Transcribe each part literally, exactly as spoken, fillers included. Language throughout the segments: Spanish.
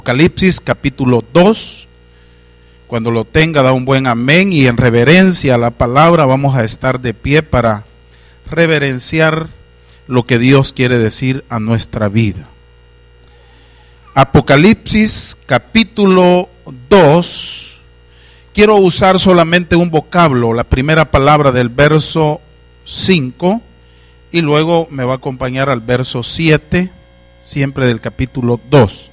Apocalipsis capítulo dos. Cuando lo tenga, da un buen amén, y en reverencia a la palabra vamos a estar de pie para reverenciar lo que Dios quiere decir a nuestra vida. Apocalipsis capítulo dos. Quiero usar solamente un vocablo, la primera palabra del verso cinco, y luego me va a acompañar al verso siete, siempre del capítulo dos.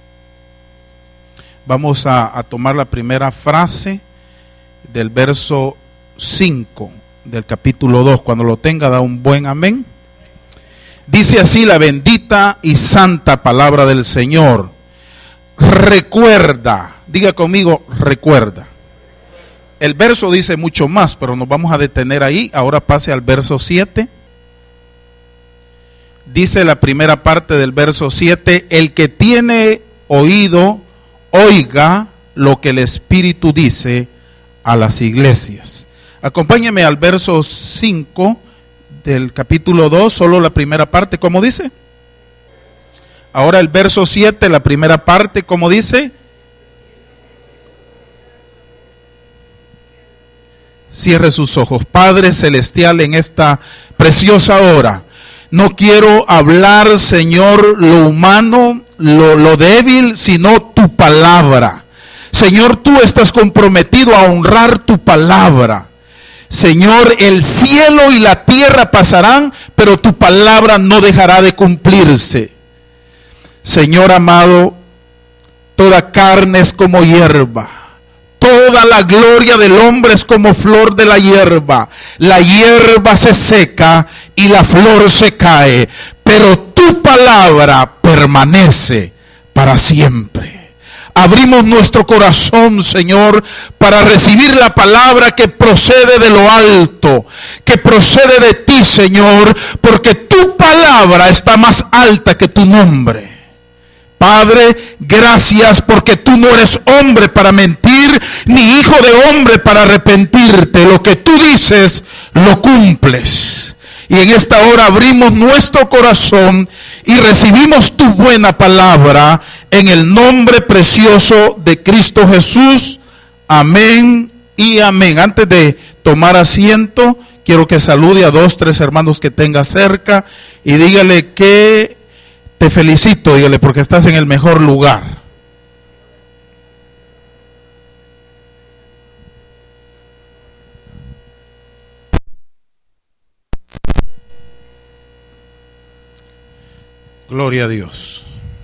Vamos a, a tomar la primera frase del verso cinco del capítulo dos. Cuando lo tenga, da un buen amén. Dice así la bendita y santa palabra del Señor. Recuerda, diga conmigo, recuerda. El verso dice mucho más, pero nos vamos a detener ahí. Ahora pase al verso siete. Dice la primera parte del verso siete: el que tiene oído, oiga lo que el Espíritu dice a las iglesias. Acompáñeme al verso cinco del capítulo dos, solo la primera parte, ¿cómo dice? Ahora el verso siete, la primera parte, ¿cómo dice? Cierre sus ojos. Padre celestial, en esta preciosa hora, no quiero hablar, Señor, lo humano, lo, lo débil, sino tu palabra. Señor, tú estás comprometido a honrar tu palabra. Señor, el cielo y la tierra pasarán, pero tu palabra no dejará de cumplirse. Señor amado, toda carne es como hierba. Toda la gloria del hombre es como flor de la hierba. La hierba se seca y la flor se cae, pero tu palabra permanece para siempre. Abrimos nuestro corazón, Señor, para recibir la palabra que procede de lo alto, que procede de ti, Señor, porque tu palabra está más alta que tu nombre. Padre, gracias porque tú no eres hombre para mentir, ni hijo de hombre para arrepentirte. Lo que tú dices, lo cumples. Y en esta hora abrimos nuestro corazón y recibimos tu buena palabra en el nombre precioso de Cristo Jesús. Amén y amén. Antes de tomar asiento, quiero que salude a dos, tres hermanos que tenga cerca y dígale que te felicito, dígale, porque estás en el mejor lugar. Gloria a Dios.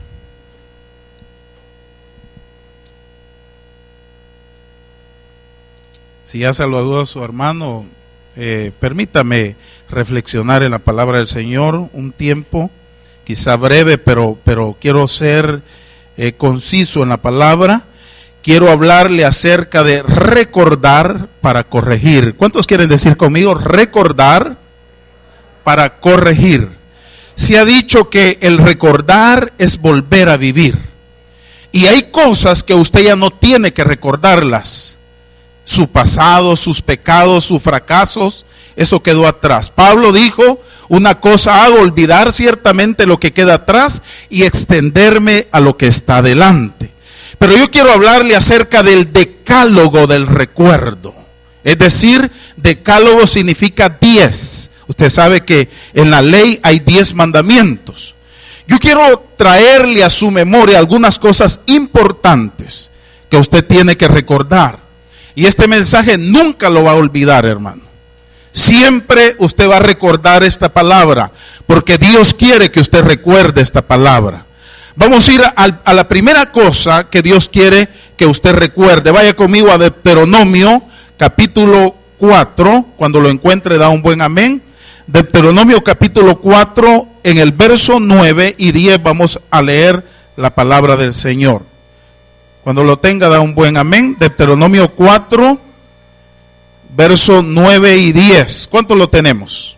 Si ya saludó a su hermano, eh, permítame reflexionar en la palabra del Señor un tiempo. Quizá breve, pero, pero quiero ser eh, conciso en la palabra. Quiero hablarle acerca de recordar para corregir. ¿Cuántos quieren decir conmigo? Recordar para corregir. Se ha dicho que el recordar es volver a vivir. Y hay cosas que usted ya no tiene que recordarlas. Su pasado, sus pecados, sus fracasos, eso quedó atrás. Pablo dijo: una cosa hago, olvidar ciertamente lo que queda atrás y extenderme a lo que está adelante. Pero yo quiero hablarle acerca del decálogo del recuerdo. Es decir, decálogo significa diez. Usted sabe que en la ley hay diez mandamientos. Yo quiero traerle a su memoria algunas cosas importantes que usted tiene que recordar. Y este mensaje nunca lo va a olvidar, hermano. Siempre usted va a recordar esta palabra, porque Dios quiere que usted recuerde esta palabra. Vamos a ir a, a la primera cosa que Dios quiere que usted recuerde. Vaya conmigo a Deuteronomio capítulo cuatro. Cuando lo encuentre, da un buen amén. Deuteronomio capítulo cuatro, en el verso nueve y diez vamos a leer la palabra del Señor. Cuando lo tenga, da un buen amén. Deuteronomio cuatro, verso nueve y diez. ¿Cuánto lo tenemos?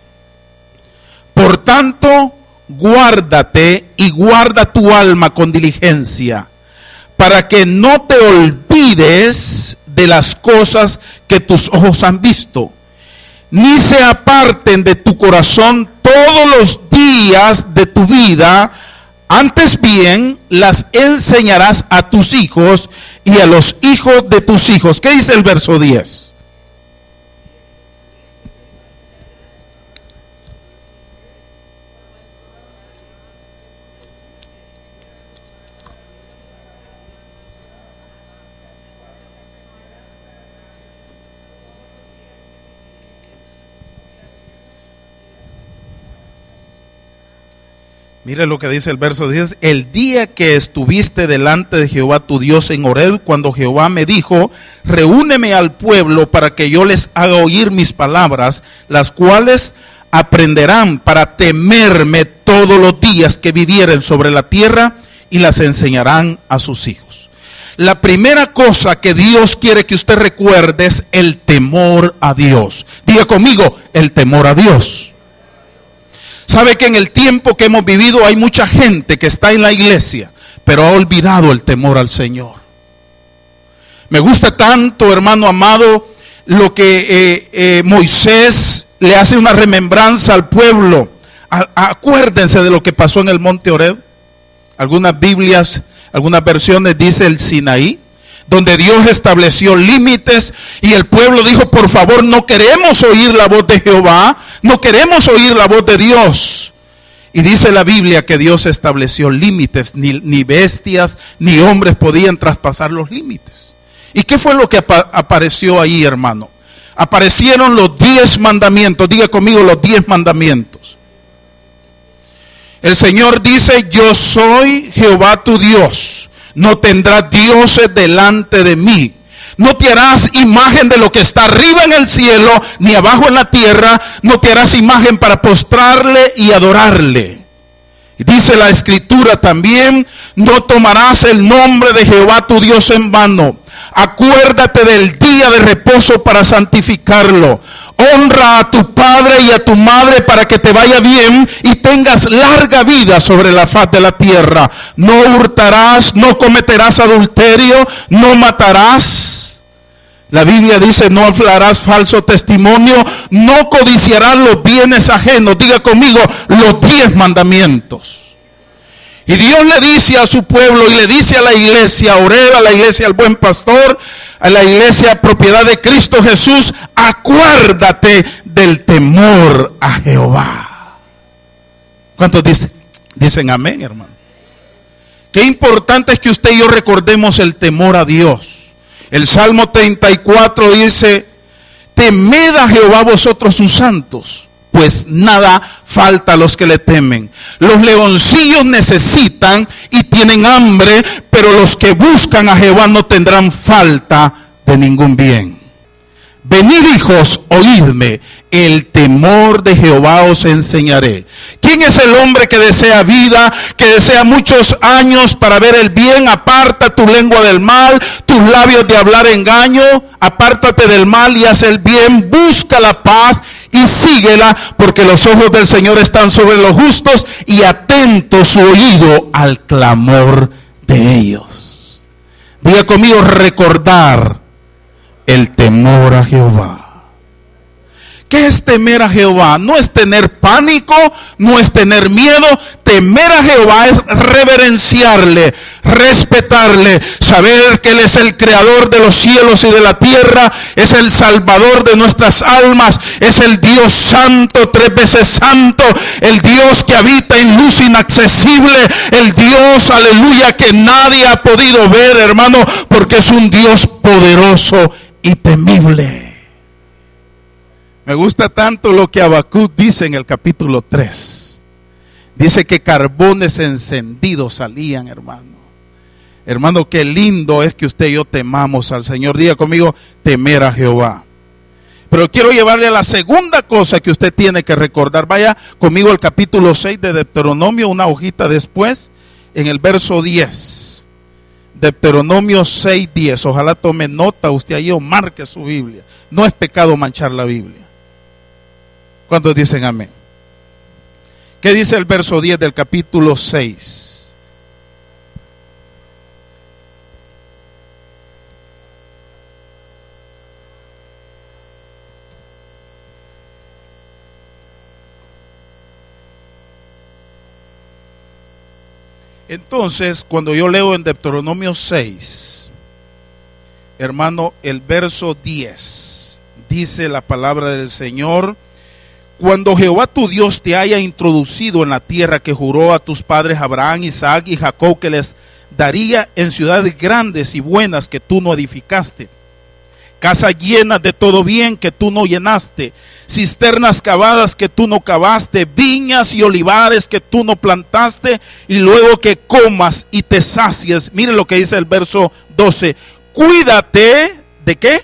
Por tanto, guárdate y guarda tu alma con diligencia, para que no te olvides de las cosas que tus ojos han visto, ni se aparten de tu corazón todos los días de tu vida, Antes bien, las enseñarás a tus hijos y a los hijos de tus hijos. ¿Qué dice el verso diez? Mire lo que dice el verso diez. El día que estuviste delante de Jehová tu Dios en Horeb, cuando Jehová me dijo, reúneme al pueblo para que yo les haga oír mis palabras, las cuales aprenderán para temerme todos los días que vivieren sobre la tierra, y las enseñarán a sus hijos. La primera cosa que Dios quiere que usted recuerde es el temor a Dios. Diga conmigo, el temor a Dios. Sabe que en el tiempo que hemos vivido hay mucha gente que está en la iglesia, pero ha olvidado el temor al Señor. Me gusta tanto, hermano amado, lo que eh, eh, Moisés le hace una remembranza al pueblo. A, acuérdense de lo que pasó en el monte Horeb. Algunas Biblias, algunas versiones dice el Sinaí, donde Dios estableció límites y el pueblo dijo, por favor, no queremos oír la voz de Jehová, no queremos oír la voz de Dios. Y dice la Biblia que Dios estableció límites, ni, ni bestias ni hombres podían traspasar los límites. ¿Y qué fue lo que apa- apareció ahí, hermano? Aparecieron los diez mandamientos. Diga conmigo, los diez mandamientos. El Señor dice, yo soy Jehová tu Dios. No tendrás dioses delante de mí. No te harás imagen de lo que está arriba en el cielo, ni abajo en la tierra. No te harás imagen para postrarle y adorarle. Y dice la Escritura también, no tomarás el nombre de Jehová tu Dios en vano. Acuérdate del día de reposo para santificarlo. Honra a tu padre y a tu madre para que te vaya bien y tengas larga vida sobre la faz de la tierra. No hurtarás, no cometerás adulterio, no matarás. La Biblia dice, no hablarás falso testimonio, no codiciarás los bienes ajenos. Diga conmigo, los diez mandamientos. Y Dios le dice a su pueblo y le dice a la iglesia, Horeb, a la iglesia El Buen Pastor, a la iglesia Propiedad de Cristo Jesús, acuérdate del temor a Jehová. ¿Cuántos dicen? Dicen amén, hermano. Qué importante es que usted y yo recordemos el temor a Dios. El Salmo treinta y cuatro dice, temed a Jehová vosotros sus santos, pues nada falta a los que le temen. Los leoncillos necesitan y tienen hambre, pero los que buscan a Jehová no tendrán falta de ningún bien. Venid, hijos, oídme, el temor de Jehová os enseñaré. ¿Quién es el hombre que desea vida, que desea muchos años para ver el bien? Aparta tu lengua del mal, tus labios de hablar engaño. Apártate del mal y haz el bien, busca la paz y síguela, porque los ojos del Señor están sobre los justos y atento su oído al clamor de ellos. Diga conmigo, recordar el temor a Jehová. ¿Qué es temer a Jehová? No es tener pánico, no es tener miedo. Temer a Jehová es reverenciarle, respetarle, saber que Él es el creador de los cielos y de la tierra, es el salvador de nuestras almas, es el Dios santo, tres veces santo, el Dios que habita en luz inaccesible, el Dios, aleluya, que nadie ha podido ver, hermano, porque es un Dios poderoso y temible. Me gusta tanto lo que Habacuc dice en el capítulo tres. Dice que carbones encendidos salían, hermano. Hermano, qué lindo es que usted y yo temamos al Señor. Diga conmigo, temer a Jehová. Pero quiero llevarle a la segunda cosa que usted tiene que recordar. Vaya conmigo al capítulo seis de Deuteronomio, una hojita después, en el verso diez. Deuteronomio seis, diez. Ojalá tome nota usted ahí o marque su Biblia. No es pecado manchar la Biblia. ¿Cuántos dicen amén? ¿Qué dice el verso diez del capítulo seis? Entonces, cuando yo leo en Deuteronomio seis, hermano, el verso diez, dice la palabra del Señor: cuando Jehová tu Dios te haya introducido en la tierra que juró a tus padres Abraham, Isaac y Jacob que les daría, en ciudades grandes y buenas que tú no edificaste, casas llenas de todo bien que tú no llenaste, cisternas cavadas que tú no cavaste, viñas y olivares que tú no plantaste, y luego que comas y te sacies. Mire lo que dice el verso doce: cuídate de ¿qué?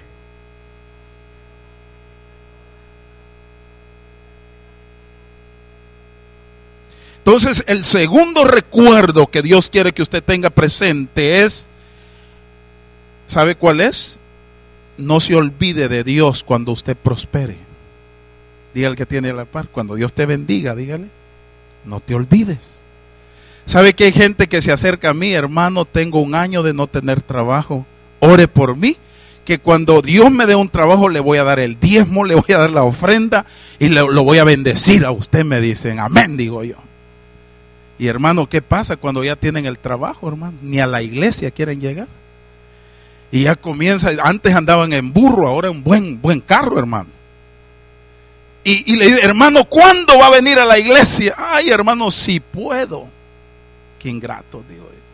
Entonces, el segundo recuerdo que Dios quiere que usted tenga presente es, ¿sabe cuál es? No se olvide de Dios cuando usted prospere. Dígale que tiene a la par, cuando Dios te bendiga, dígale, no te olvides. ¿Sabe que hay gente que se acerca a mí? Hermano, tengo un año de no tener trabajo, ore por mí, que cuando Dios me dé un trabajo le voy a dar el diezmo, le voy a dar la ofrenda y le, lo voy a bendecir a usted. Me dicen, amén, digo yo. Y hermano, ¿qué pasa cuando ya tienen el trabajo, hermano? Ni a la iglesia quieren llegar. Y ya comienza, antes andaban en burro, ahora en buen, buen carro, hermano. Y, y le dice, hermano, ¿cuándo va a venir a la iglesia? Ay, hermano, si puedo. Qué ingrato, digo yo.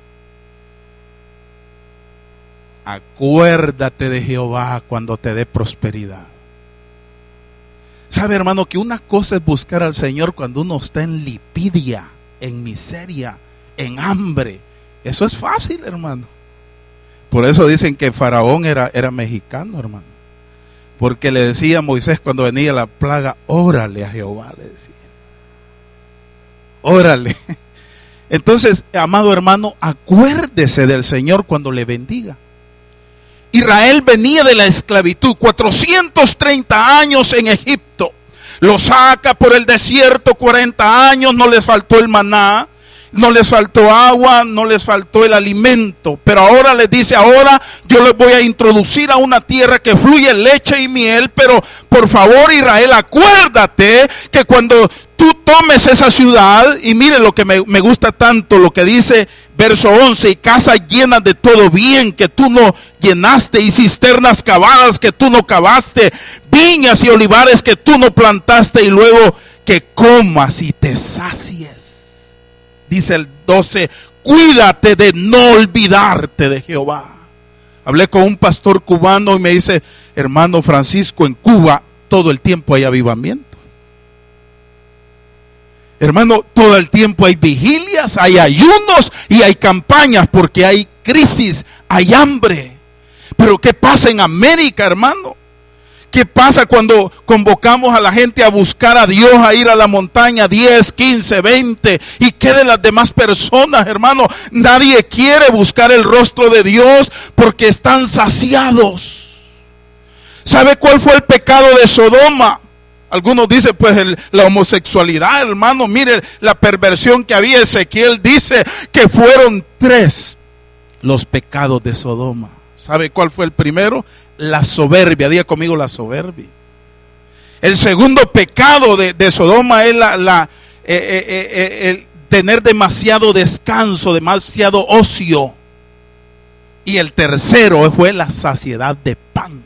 Acuérdate de Jehová cuando te dé prosperidad. Sabe, hermano, que una cosa es buscar al Señor cuando uno está en lipidia, en miseria, en hambre. Eso es fácil, hermano. Por eso dicen que Faraón era, era mexicano, hermano. Porque le decía a Moisés cuando venía la plaga, órale a Jehová, le decía. Órale. Entonces, amado hermano, acuérdese del Señor cuando le bendiga. Israel venía de la esclavitud, cuatrocientos treinta años en Egipto. Lo saca por el desierto cuarenta años, no les faltó el maná, no les faltó agua, no les faltó el alimento. Pero ahora les dice, ahora yo les voy a introducir a una tierra que fluye leche y miel. Pero por favor, Israel, acuérdate que cuando tú tomes esa ciudad, y mire lo que me, me gusta tanto, lo que dice verso once, y casas llenas de todo bien que tú no llenaste, y cisternas cavadas que tú no cavaste, viñas y olivares que tú no plantaste, y luego que comas y te sacies. Dice el doce, cuídate de no olvidarte de Jehová. Hablé con un pastor cubano y me dice, hermano Francisco, en Cuba todo el tiempo hay avivamiento. Hermano, todo el tiempo hay vigilias, hay ayunos y hay campañas porque hay crisis, hay hambre. Pero ¿qué pasa en América, hermano? ¿Qué pasa cuando convocamos a la gente a buscar a Dios, a ir a la montaña diez, quince, veinte? ¿Y qué de las demás personas, hermano? Nadie quiere buscar el rostro de Dios porque están saciados. ¿Sabe cuál fue el pecado de Sodoma? Algunos dicen, pues, el, la homosexualidad, hermano. Mire la perversión que había. Ezequiel dice que fueron tres los pecados de Sodoma. ¿Sabe cuál fue el primero? La soberbia. Diga conmigo, la soberbia. El segundo pecado de, de Sodoma es la, la, eh, eh, eh, el tener demasiado descanso, demasiado ocio. Y el tercero fue la saciedad de pan.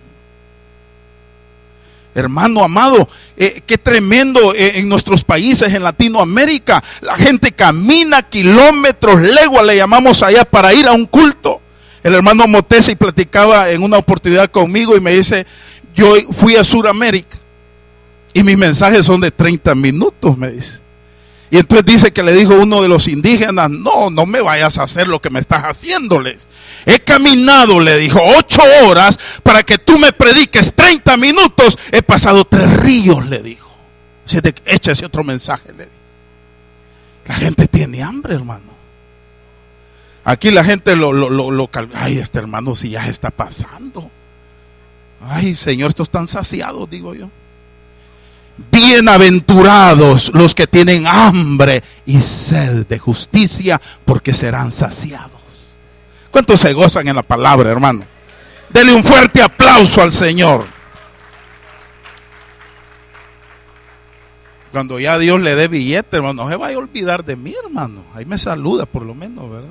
Hermano amado, eh, qué tremendo eh, en nuestros países, en Latinoamérica. La gente camina kilómetros, leguas le llamamos allá, para ir a un culto. El hermano Motesi platicaba en una oportunidad conmigo y me dice, yo fui a Sudamérica y mis mensajes son de treinta minutos, me dice. Y entonces dice que le dijo uno de los indígenas, no, no me vayas a hacer lo que me estás haciéndoles. He caminado, le dijo, ocho horas para que tú me prediques treinta minutos. He pasado tres ríos, le dijo. Echa ese otro mensaje, le dijo. La gente tiene hambre, hermano. Aquí la gente lo, lo, lo, lo ay, este hermano si ya está pasando. Ay, Señor, estos están saciados, digo yo. Bienaventurados los que tienen hambre y sed de justicia, porque serán saciados. ¿Cuántos se gozan en la palabra, hermano? Dele un fuerte aplauso al Señor. Cuando ya Dios le dé billete, hermano, no se vaya a olvidar de mí, hermano. Ahí me saluda por lo menos, ¿verdad?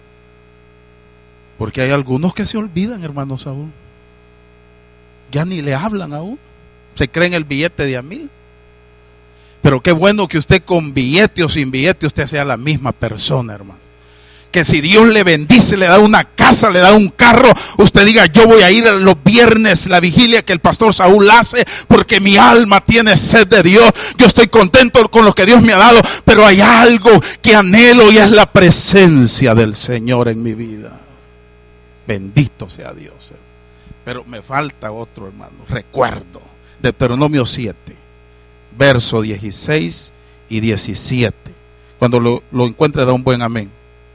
Porque hay algunos que se olvidan, hermanos, aún. Ya ni le hablan aún. Se creen el billete de a mil. Pero qué bueno que usted con billete o sin billete usted sea la misma persona, hermano. Que si Dios le bendice, le da una casa, le da un carro, usted diga, yo voy a ir los viernes, la vigilia que el pastor Saúl hace, porque mi alma tiene sed de Dios. Yo estoy contento con lo que Dios me ha dado, pero hay algo que anhelo y es la presencia del Señor en mi vida. Bendito sea Dios. Pero me falta otro, hermano. Recuerdo, Deuteronomio siete, verso dieciséis y diecisiete. Cuando lo, lo encuentre, da un buen amén.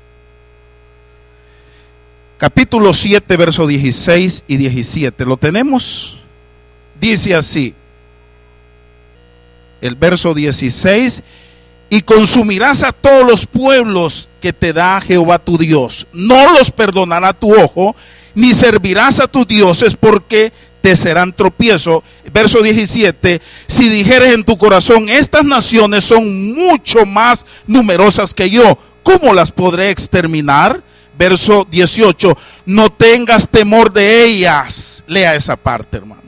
Capítulo siete, verso dieciséis y diecisiete. ¿Lo tenemos? Dice así, el verso dieciséis: y consumirás a todos los pueblos que te da Jehová tu Dios. No los perdonará tu ojo, ni servirás a tus dioses, porque te serán tropiezo. Verso diecisiete: si dijeres en tu corazón, estas naciones son mucho más numerosas que yo, ¿cómo las podré exterminar? Verso dieciocho: no tengas temor de ellas. Lea esa parte, hermano.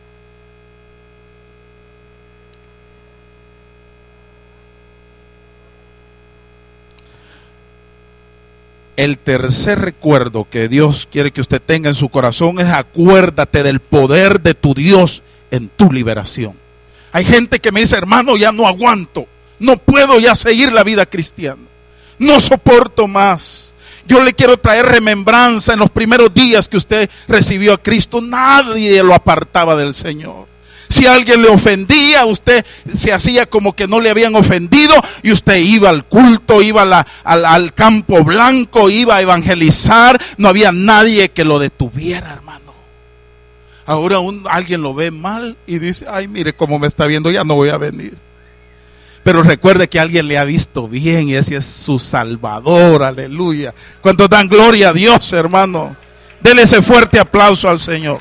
El tercer recuerdo que Dios quiere que usted tenga en su corazón es: acuérdate del poder de tu Dios en tu liberación. Hay gente que me dice, hermano, ya no aguanto, no puedo ya seguir la vida cristiana, no soporto más. Yo le quiero traer remembranza. En los primeros días que usted recibió a Cristo, nadie lo apartaba del Señor. Si alguien le ofendía, usted se hacía como que no le habían ofendido, y usted iba al culto, iba a la, al, al campo blanco, iba a evangelizar. No había nadie que lo detuviera, hermano. Ahora un, alguien lo ve mal y dice, ay, mire cómo me está viendo, ya no voy a venir. Pero recuerde que alguien le ha visto bien y ese es su Salvador, aleluya. ¿Cuántos dan gloria a Dios, hermano? Dele ese fuerte aplauso al Señor.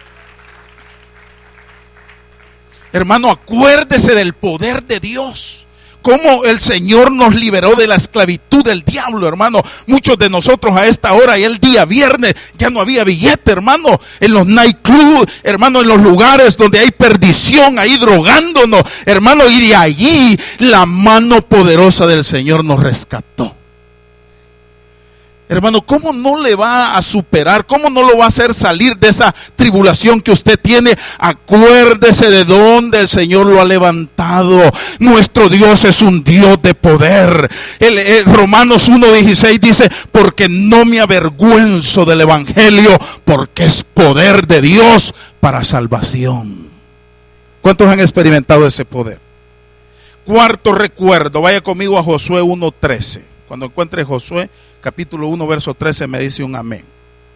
Hermano, acuérdese del poder de Dios. Cómo el Señor nos liberó de la esclavitud del diablo, hermano. Muchos de nosotros a esta hora y el día viernes ya no había billete, hermano. En los nightclubs, hermano, en los lugares donde hay perdición, ahí drogándonos, hermano. Y de allí la mano poderosa del Señor nos rescató. Hermano, ¿cómo no le va a superar? ¿Cómo no lo va a hacer salir de esa tribulación que usted tiene? Acuérdese de dónde el Señor lo ha levantado. Nuestro Dios es un Dios de poder. El, el Romanos uno dieciséis dice, porque no me avergüenzo del evangelio, porque es poder de Dios para salvación. ¿Cuántos han experimentado ese poder? Cuarto recuerdo, vaya conmigo a Josué uno trece. Cuando encuentre Josué capítulo uno, verso trece, me dice un amén.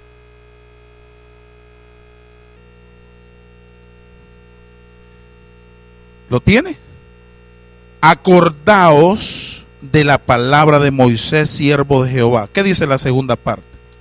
¿Lo tiene? Acordaos de la palabra de Moisés, siervo de Jehová. ¿Qué dice la segunda parte?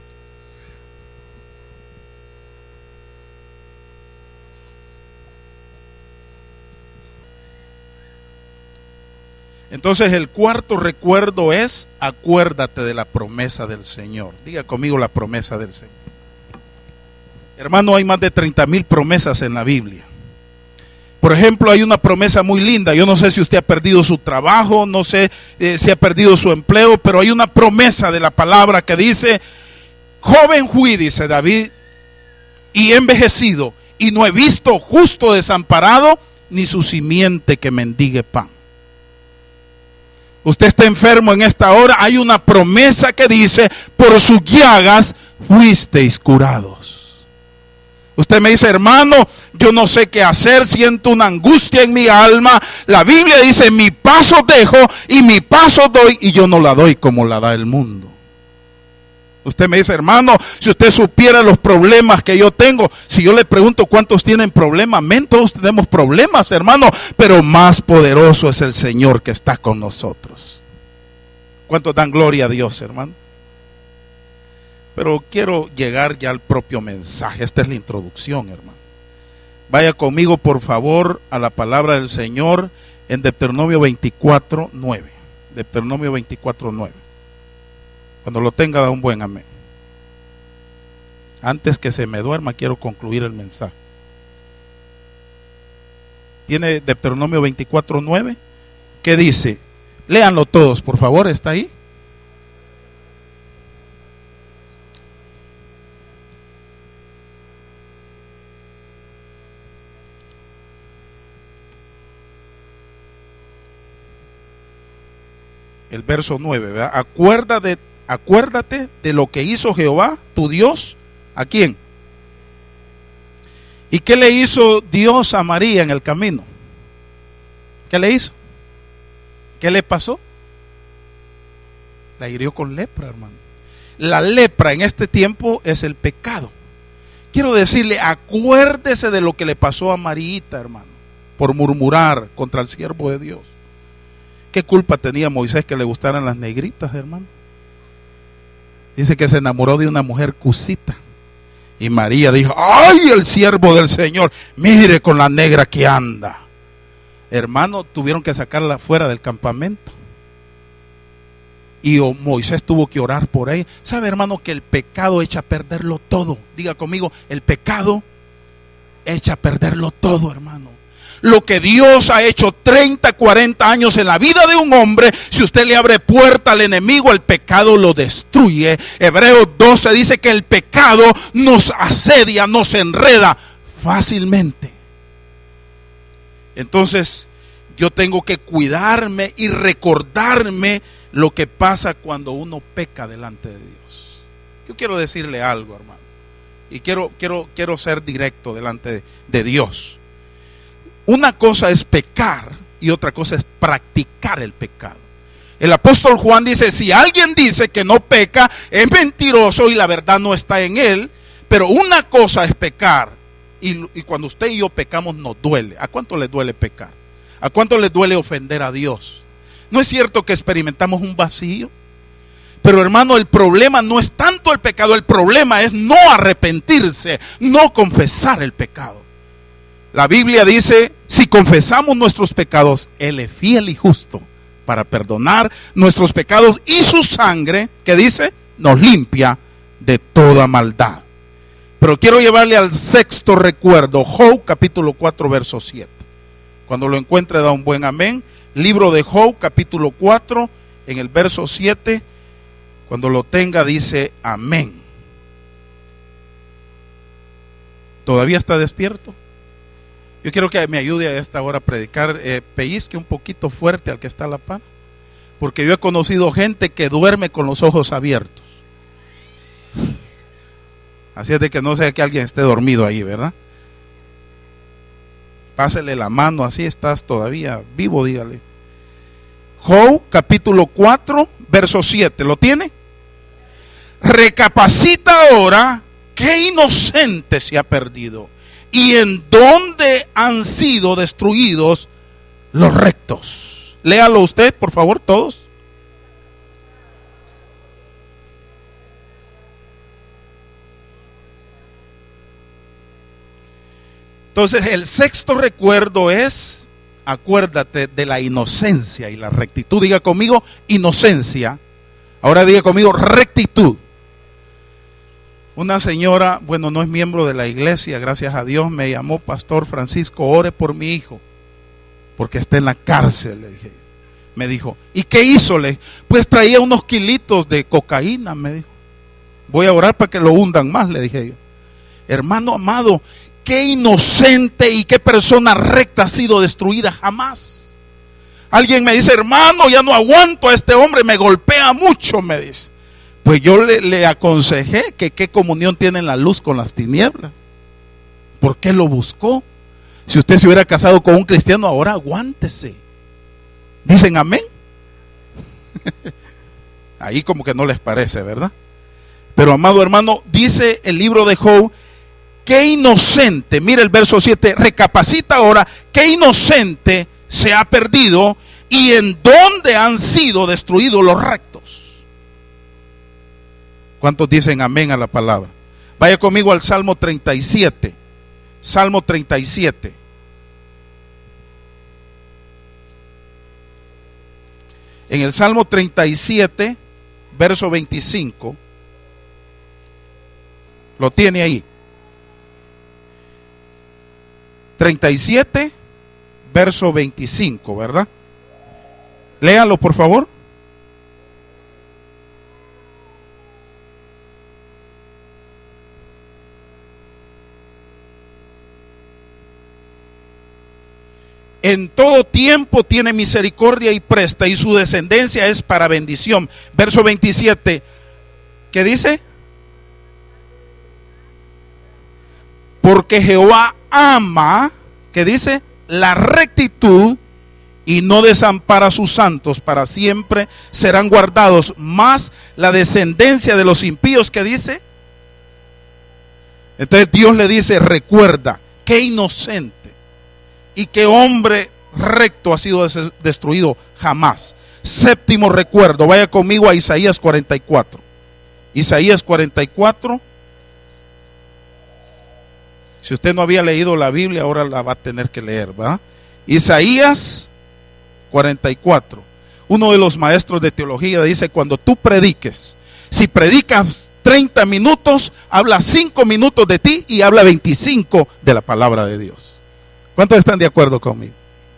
Entonces el cuarto recuerdo es: acuérdate de la promesa del Señor. Diga conmigo, la promesa del Señor. Hermano, hay más de treinta mil promesas en la Biblia. Por ejemplo, hay una promesa muy linda. Yo no sé si usted ha perdido su trabajo, no sé eh, si ha perdido su empleo, pero hay una promesa de la palabra que dice: joven fui, dice David, y envejecido, y no he visto justo desamparado, ni su simiente que mendigue pan. Usted está enfermo en esta hora, hay una promesa que dice: por sus llagas fuisteis curados. Usted me dice, hermano, yo no sé qué hacer, siento una angustia en mi alma. La Biblia dice: mi paso dejo y mi paso doy, y yo no la doy como la da el mundo. Usted me dice, hermano, si usted supiera los problemas que yo tengo. Si yo le pregunto cuántos tienen problemas, amén, todos tenemos problemas, hermano, pero más poderoso es el Señor que está con nosotros. ¿Cuántos dan gloria a Dios, hermano? Pero quiero llegar ya al propio mensaje. Esta es la introducción, hermano. Vaya conmigo, por favor, a la palabra del Señor en Deuteronomio veinticuatro, nueve. Deuteronomio veinticuatro, nueve. Cuando lo tenga, da un buen amén. Antes que se me duerma, quiero concluir el mensaje. ¿Tiene Deuteronomio veinticuatro, nueve? ¿Qué dice? Léanlo todos, por favor, ¿está ahí? El verso nueve, ¿verdad? Acuérdate, acuérdate de lo que hizo Jehová, tu Dios. ¿A quién? ¿Y qué le hizo Dios a María en el camino? ¿Qué le hizo? ¿Qué le pasó? La hirió con lepra, hermano. La lepra en este tiempo es el pecado. Quiero decirle, acuérdese de lo que le pasó a Marita, hermano, por murmurar contra el siervo de Dios. ¿Qué culpa tenía Moisés que le gustaran las negritas, hermano? Dice que se enamoró de una mujer cusita. Y María dijo, ¡ay, el siervo del Señor! Mire con la negra que anda. Hermano, tuvieron que sacarla fuera del campamento. Y Moisés tuvo que orar por ella. ¿Sabe, hermano, que el pecado echa a perderlo todo? Diga conmigo, el pecado echa a perderlo todo, hermano. Lo que Dios ha hecho treinta, cuarenta años en la vida de un hombre, si usted le abre puerta al enemigo, el pecado lo destruye. Hebreos doce dice que el pecado nos asedia, nos enreda fácilmente. Entonces, yo tengo que cuidarme y recordarme lo que pasa cuando uno peca delante de Dios. Yo quiero decirle algo, hermano, y quiero, quiero, quiero ser directo delante de, de Dios. Una cosa es pecar y otra cosa es practicar el pecado. El apóstol Juan dice, si alguien dice que no peca, es mentiroso y la verdad no está en él. Pero una cosa es pecar, y, y cuando usted y yo pecamos nos duele. ¿A cuánto les duele pecar? ¿A cuánto les duele ofender a Dios? ¿No es cierto que experimentamos un vacío? Pero hermano, el problema no es tanto el pecado, el problema es no arrepentirse, no confesar el pecado. La Biblia dice, si confesamos nuestros pecados, Él es fiel y justo para perdonar nuestros pecados, y su sangre, ¿qué dice? Nos limpia de toda maldad. Pero quiero llevarle al sexto recuerdo, Job capítulo cuatro, verso siete. Cuando lo encuentre, da un buen amén. Libro de Job capítulo cuatro, en el verso siete, cuando lo tenga dice amén. ¿Todavía está despierto? Yo quiero que me ayude a esta hora a predicar, eh, pellizque un poquito fuerte al que está a la par, porque yo he conocido gente que duerme con los ojos abiertos. Así es de que no sea que alguien esté dormido ahí, ¿verdad? Pásele la mano, así estás todavía vivo, dígale. Job capítulo cuatro, verso siete, ¿lo tiene? Recapacita ahora, qué inocente se ha perdido. ¿Y en dónde han sido destruidos los rectos? Léalo usted, por favor, todos. Entonces, el sexto recuerdo es, acuérdate de la inocencia y la rectitud. Diga conmigo, inocencia. Ahora diga conmigo, rectitud. Una señora, bueno, no es miembro de la iglesia, gracias a Dios, me llamó, pastor Francisco, ore por mi hijo, porque está en la cárcel, le dije. Me dijo, ¿y qué hizo? Le, pues traía unos kilitos de cocaína, me dijo. Voy a orar para que lo hundan más, le dije yo. Hermano amado, qué inocente y qué persona recta ha sido destruida jamás. Alguien me dice, hermano, ya no aguanto a este hombre, me golpea mucho, me dice. Pues yo le, le aconsejé que qué comunión tiene la luz con las tinieblas. ¿Por qué lo buscó? Si usted se hubiera casado con un cristiano, ahora aguántese. ¿Dicen amén? Ahí como que no les parece, ¿verdad? Pero amado hermano, dice el libro de Job, qué inocente, mire el verso siete, recapacita ahora, qué inocente se ha perdido y en dónde han sido destruidos los rectos. ¿Cuántos dicen amén a la palabra? Vaya conmigo al Salmo treinta y siete. Salmo treinta y siete. En el Salmo treinta y siete, verso veinticinco, lo tiene ahí. treinta y siete, verso veinticinco, ¿verdad? Léalo, por favor. En todo tiempo tiene misericordia y presta, y su descendencia es para bendición. Verso veintisiete, ¿qué dice? Porque Jehová ama, ¿qué dice? La rectitud, y no desampara a sus santos, para siempre serán guardados. Más la descendencia de los impíos, ¿qué dice? Entonces Dios le dice, recuerda, qué inocente y qué hombre recto ha sido des- destruido jamás. Séptimo recuerdo, vaya conmigo a Isaías cuarenta y cuatro. Isaías cuarenta y cuatro. Si usted no había leído la Biblia, ahora la va a tener que leer, ¿verdad? Isaías cuarenta y cuatro. Uno de los maestros de teología dice, cuando tú prediques, si predicas treinta minutos, habla cinco minutos de ti y habla veinticinco de la palabra de Dios. ¿Cuántos están de acuerdo conmigo?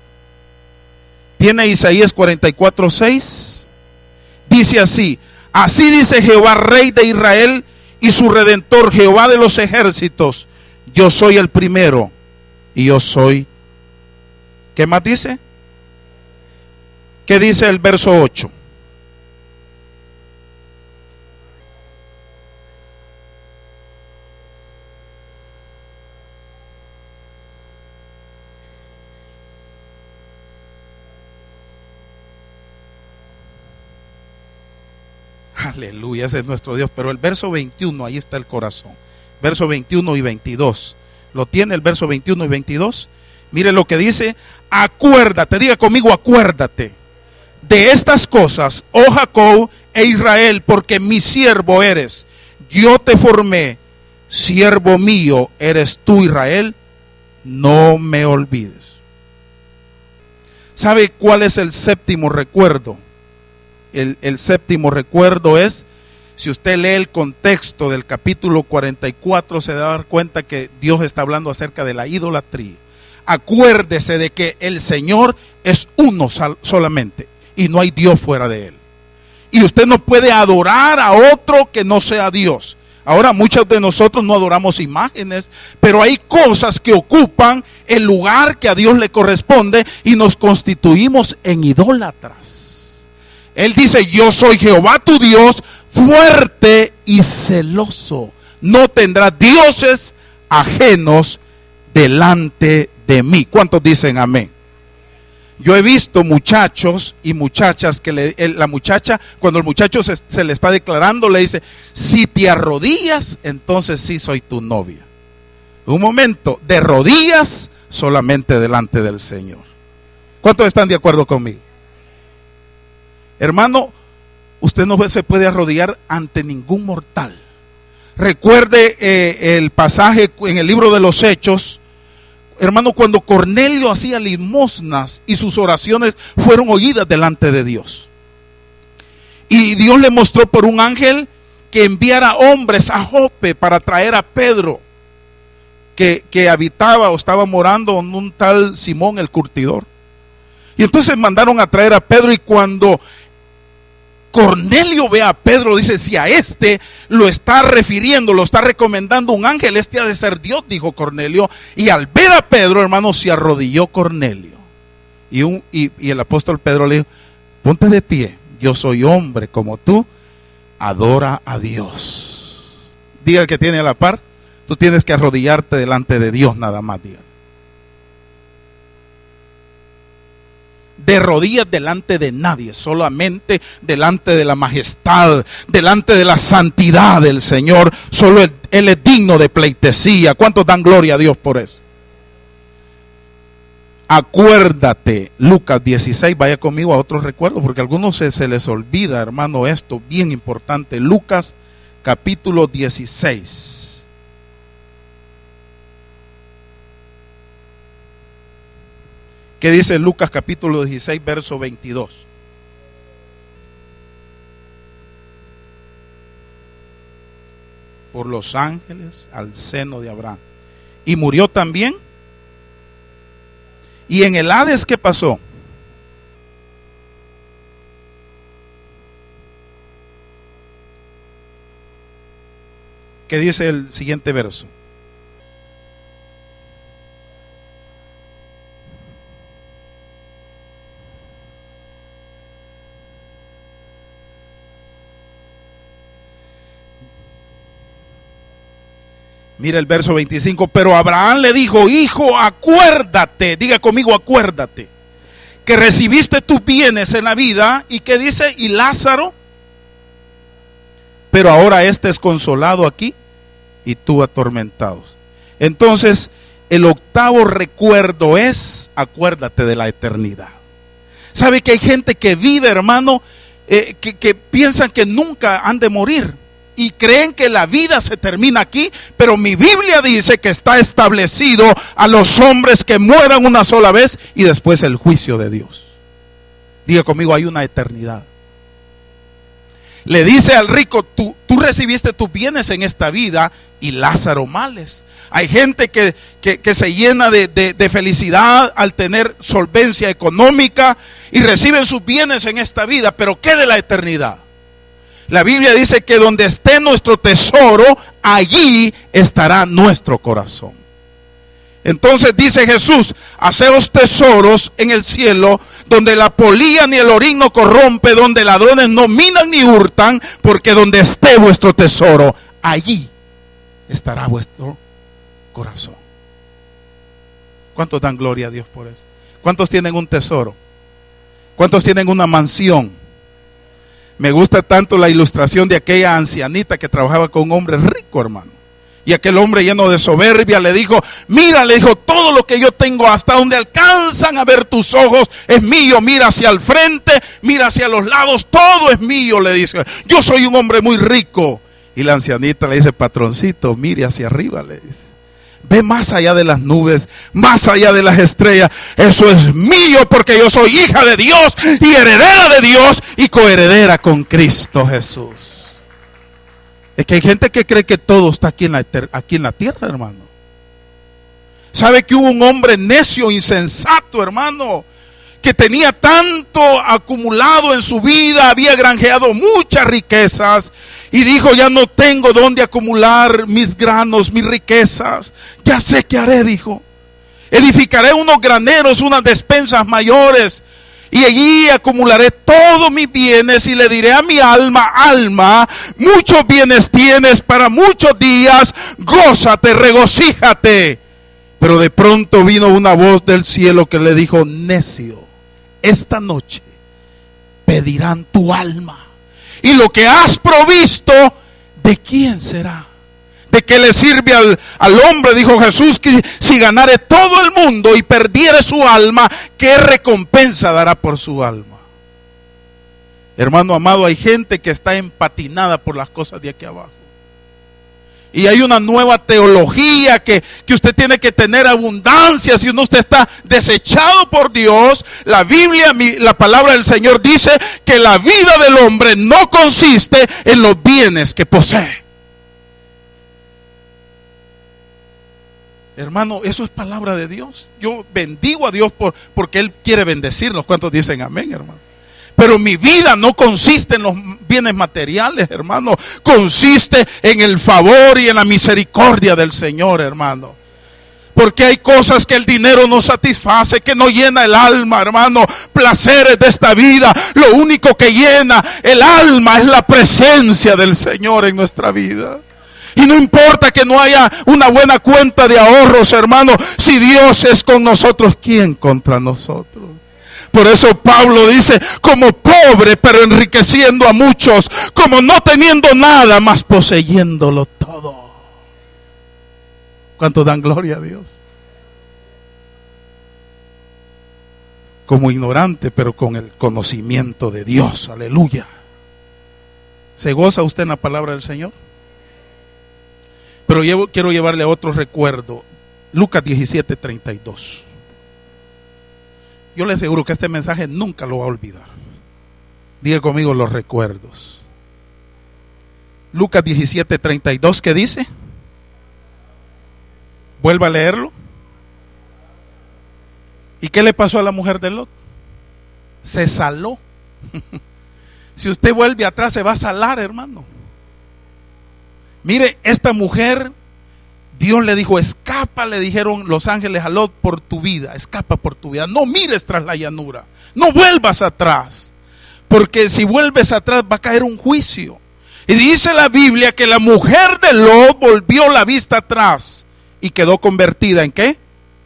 Tiene Isaías cuarenta y cuatro, seis. Dice así: así dice Jehová, Rey de Israel y su Redentor, Jehová de los ejércitos: yo soy el primero y yo soy. ¿Qué más dice? ¿Qué dice el verso ocho? Aleluya, ese es nuestro Dios. Pero el verso veintiuno, ahí está el corazón. Verso veintiuno y veintidós. ¿Lo tiene el verso veintiuno y veintidós? Mire lo que dice: acuérdate, diga conmigo, acuérdate de estas cosas, oh Jacob e Israel, porque mi siervo eres. Yo te formé, siervo mío eres tú, Israel. No me olvides. ¿Sabe cuál es el séptimo recuerdo? El, el séptimo recuerdo es, si usted lee el contexto del capítulo cuarenta y cuatro, se da cuenta que Dios está hablando acerca de la idolatría. Acuérdese de que el Señor es uno solamente y no hay Dios fuera de él. Y usted no puede adorar a otro que no sea Dios. Ahora muchos de nosotros no adoramos imágenes, pero hay cosas que ocupan el lugar que a Dios le corresponde y nos constituimos en idólatras. Él dice: yo soy Jehová tu Dios, fuerte y celoso. No tendrás dioses ajenos delante de mí. ¿Cuántos dicen amén? Yo he visto muchachos y muchachas que le, la muchacha, cuando el muchacho se, se le está declarando, le dice: si te arrodillas, entonces sí soy tu novia. Un momento, de rodillas solamente delante del Señor. ¿Cuántos están de acuerdo conmigo? Hermano, usted no se puede arrodillar ante ningún mortal. Recuerde eh, el pasaje en el libro de los Hechos, hermano, cuando Cornelio hacía limosnas y sus oraciones fueron oídas delante de Dios. Y Dios le mostró por un ángel que enviara hombres a Jope para traer a Pedro, que, que habitaba o estaba morando en un tal Simón el curtidor. Y entonces mandaron a traer a Pedro, y cuando Cornelio ve a Pedro, dice: si a este lo está refiriendo, lo está recomendando un ángel, este ha de ser Dios, dijo Cornelio. Y al ver a Pedro, hermano, se arrodilló Cornelio. Y, un, y, y el apóstol Pedro le dijo: ponte de pie, yo soy hombre como tú, adora a Dios. Diga el que tiene a la par: tú tienes que arrodillarte delante de Dios nada más, diga. De rodillas delante de nadie, solamente delante de la majestad, delante de la santidad del Señor. Solo Él, Él es digno de pleitesía. ¿Cuántos dan gloria a Dios por eso? Acuérdate, Lucas dieciséis, vaya conmigo a otro recuerdo, porque a algunos se, se les olvida, hermano, esto bien importante. Lucas capítulo dieciséis. ¿Qué dice Lucas capítulo dieciséis, verso veintidós? por los ángeles al seno de Abraham. Y murió también. Y en el Hades, ¿qué pasó? ¿Qué dice el siguiente verso? Mira el verso veinticinco. Pero Abraham le dijo: hijo, acuérdate, diga conmigo, acuérdate, que recibiste tus bienes en la vida. ¿Y qué dice? Y Lázaro, pero ahora este es consolado aquí y tú atormentado. Entonces, el octavo recuerdo es: acuérdate de la eternidad. ¿Sabe que hay gente que vive, hermano, eh, que, que piensan que nunca han de morir? Y creen que la vida se termina aquí, pero mi Biblia dice que está establecido a los hombres que mueran una sola vez y después el juicio de Dios. Diga conmigo, hay una eternidad. Le dice al rico: tú, tú recibiste tus bienes en esta vida y Lázaro males. Hay gente que, que, que se llena de, de, de felicidad al tener solvencia económica y reciben sus bienes en esta vida, pero ¿qué de la eternidad? La Biblia dice que donde esté nuestro tesoro, allí estará nuestro corazón. Entonces dice Jesús: haceos tesoros en el cielo, donde la polilla ni el orín no corrompe, donde ladrones no minan ni hurtan, porque donde esté vuestro tesoro, allí estará vuestro corazón. ¿Cuántos dan gloria a Dios por eso? ¿Cuántos tienen un tesoro? ¿Cuántos tienen una mansión? Me gusta tanto la ilustración de aquella ancianita que trabajaba con un hombre rico, hermano. Y aquel hombre, lleno de soberbia, le dijo: mira, le dijo, todo lo que yo tengo, hasta donde alcanzan a ver tus ojos, es mío. Mira hacia el frente, mira hacia los lados, todo es mío, le dice. Yo soy un hombre muy rico. Y la ancianita le dice: patroncito, mire hacia arriba, le dice. Ve más allá de las nubes, más allá de las estrellas. Eso es mío, porque yo soy hija de Dios y heredera de Dios y coheredera con Cristo Jesús. Es que hay gente que cree que todo está aquí en la, aquí en la tierra, hermano. ¿Sabe que hubo un hombre necio, insensato, hermano, que tenía tanto acumulado en su vida, había granjeado muchas riquezas y dijo: ya no tengo dónde acumular mis granos, mis riquezas, ya sé qué haré, dijo. Edificaré unos graneros, unas despensas mayores, y allí acumularé todos mis bienes, y le diré a mi alma: alma, muchos bienes tienes para muchos días, gózate, regocíjate. Pero de pronto vino una voz del cielo que le dijo: necio, esta noche pedirán tu alma, y lo que has provisto, ¿de quién será? ¿De qué le sirve al, al hombre, dijo Jesús, que si ganare todo el mundo y perdiere su alma, qué recompensa dará por su alma? Hermano amado, hay gente que está empatinada por las cosas de aquí abajo. Y hay una nueva teología que, que usted tiene que tener abundancia. Si uno usted está desechado por Dios, la Biblia, la palabra del Señor dice que la vida del hombre no consiste en los bienes que posee. Hermano, eso es palabra de Dios. Yo bendigo a Dios por, porque Él quiere bendecirnos. ¿Cuántos dicen amén, hermano? Pero mi vida no consiste en los bienes materiales, hermano. Consiste en el favor y en la misericordia del Señor, hermano. Porque hay cosas que el dinero no satisface, que no llena el alma, hermano. Placeres de esta vida, lo único que llena el alma es la presencia del Señor en nuestra vida. Y no importa que no haya una buena cuenta de ahorros, hermano. Si Dios es con nosotros, ¿quién contra nosotros? Por eso Pablo dice: como pobre pero enriqueciendo a muchos, como no teniendo nada más poseyéndolo todo. ¿Cuántos dan gloria a Dios? Como ignorante pero con el conocimiento de Dios. Aleluya. ¿Se goza usted en la palabra del Señor? Pero llevo, quiero llevarle a otro recuerdo. Lucas diecisiete, treinta y dos. Yo le aseguro que este mensaje nunca lo va a olvidar. Diga conmigo: los recuerdos. Lucas diecisiete treinta y dos, ¿qué dice? Vuelva a leerlo. ¿Y qué le pasó a la mujer de Lot? Se saló. Si usted vuelve atrás se va a salar, hermano. Mire, esta mujer, Dios le dijo, escapa, le dijeron los ángeles a Lot, por tu vida, escapa por tu vida, no mires tras la llanura, no vuelvas atrás, porque si vuelves atrás va a caer un juicio. Y dice la Biblia que la mujer de Lot volvió la vista atrás y quedó convertida ¿en qué?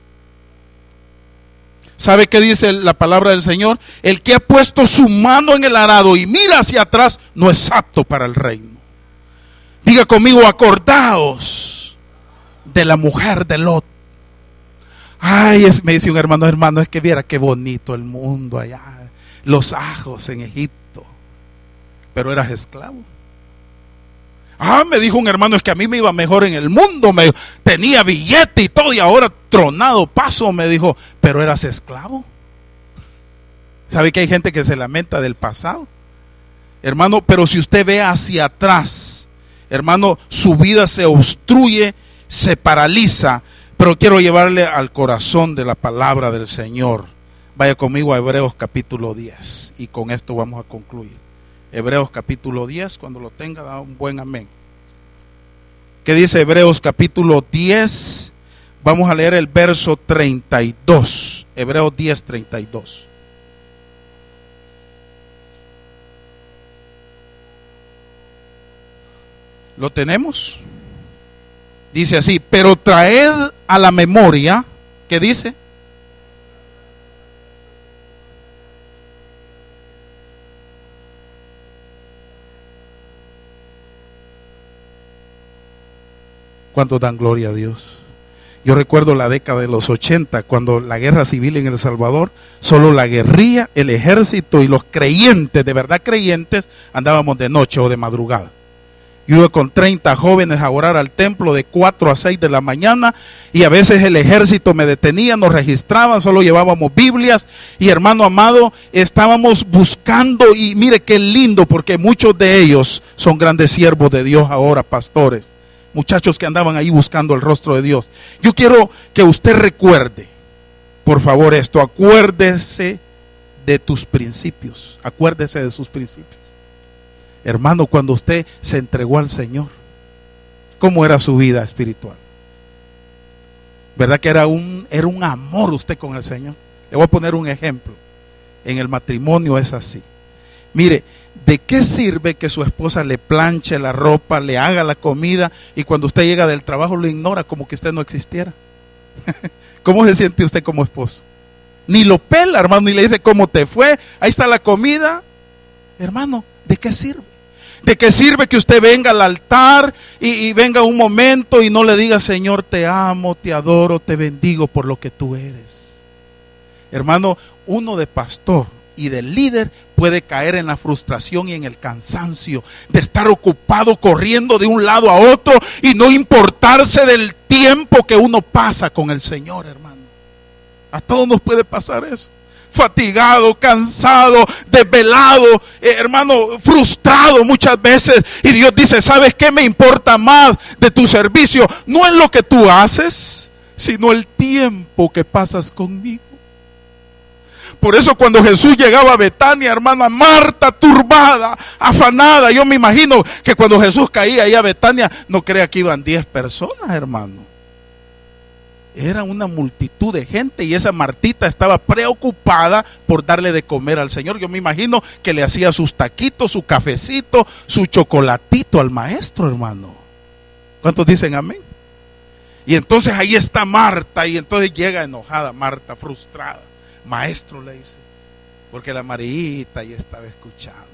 ¿Sabe qué dice la palabra del Señor? El que ha puesto su mano en el arado y mira hacia atrás no es apto para el reino. Diga conmigo, acordaos de la mujer de Lot. Ay, es, me dice un hermano, hermano, es que viera qué bonito el mundo allá, los ajos en Egipto, pero eras esclavo. Ah, me dijo un hermano, es que a mí me iba mejor en el mundo, me tenía billete y todo, y ahora tronado paso, me dijo, pero eras esclavo. ¿Sabe que hay gente que se lamenta del pasado? Hermano, pero si usted ve hacia atrás, hermano, su vida se obstruye, se paraliza. Pero quiero llevarle al corazón de la palabra del Señor. Vaya conmigo a Hebreos capítulo diez, y con esto vamos a concluir. Hebreos capítulo diez, cuando lo tenga, da un buen amén. ¿Qué dice Hebreos capítulo diez? Vamos a leer el verso treinta y dos. Hebreos diez, treinta y dos. ¿Lo tenemos? Dice así, pero traed a la memoria, ¿qué dice? ¿Cuántos dan gloria a Dios? Yo recuerdo la década de los ochenta, cuando la guerra civil en El Salvador, solo la guerrilla, el ejército y los creyentes, de verdad creyentes, andábamos de noche o de madrugada. Yo iba con treinta jóvenes a orar al templo de cuatro a seis de la mañana, y a veces el ejército me detenía, nos registraban, solo llevábamos Biblias, y hermano amado, estábamos buscando, y mire qué lindo, porque muchos de ellos son grandes siervos de Dios ahora, pastores, muchachos que andaban ahí buscando el rostro de Dios. Yo quiero que usted recuerde, por favor, esto, acuérdese de tus principios, acuérdese de sus principios. Hermano, cuando usted se entregó al Señor, ¿cómo era su vida espiritual? ¿Verdad que era un, era un amor usted con el Señor? Le voy a poner un ejemplo. En el matrimonio es así. Mire, ¿de qué sirve que su esposa le planche la ropa, le haga la comida, y cuando usted llega del trabajo lo ignora como que usted no existiera? ¿Cómo se siente usted como esposo? Ni lo pela, hermano, ni le dice cómo te fue, ahí está la comida. Hermano, ¿de qué sirve? ¿De qué sirve que usted venga al altar y, y venga un momento y no le diga, Señor, te amo, te adoro, te bendigo por lo que tú eres? Hermano, uno de pastor y de líder puede caer en la frustración y en el cansancio de estar ocupado corriendo de un lado a otro y no importarse del tiempo que uno pasa con el Señor, hermano. A todos nos puede pasar eso. Fatigado, cansado, desvelado, eh, hermano, frustrado muchas veces. Y Dios dice, ¿sabes qué me importa más de tu servicio? No es lo que tú haces, sino el tiempo que pasas conmigo. Por eso cuando Jesús llegaba a Betania, hermana Marta, turbada, afanada, yo me imagino que cuando Jesús caía ahí a Betania, no crea que iban diez personas, hermano. Era una multitud de gente, y esa Martita estaba preocupada por darle de comer al Señor. Yo me imagino que le hacía sus taquitos, su cafecito, su chocolatito al maestro, hermano. ¿Cuántos dicen amén? Y entonces ahí está Marta, y entonces llega enojada Marta, frustrada. Maestro, le dice, porque la Marita ya estaba escuchando.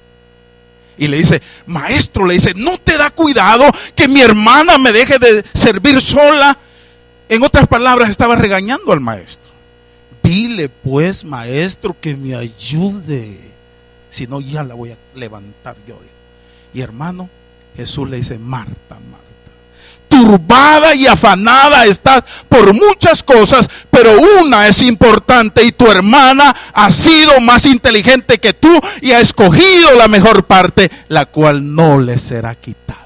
Y le dice, maestro, le dice, ¿no te da cuidado que mi hermana me deje de servir sola? En otras palabras, estaba regañando al maestro. Dile pues, maestro, que me ayude, si no ya la voy a levantar yo. Y hermano, Jesús le dice, Marta, Marta, turbada y afanada estás por muchas cosas, pero una es importante, y tu hermana ha sido más inteligente que tú y ha escogido la mejor parte, la cual no le será quitada.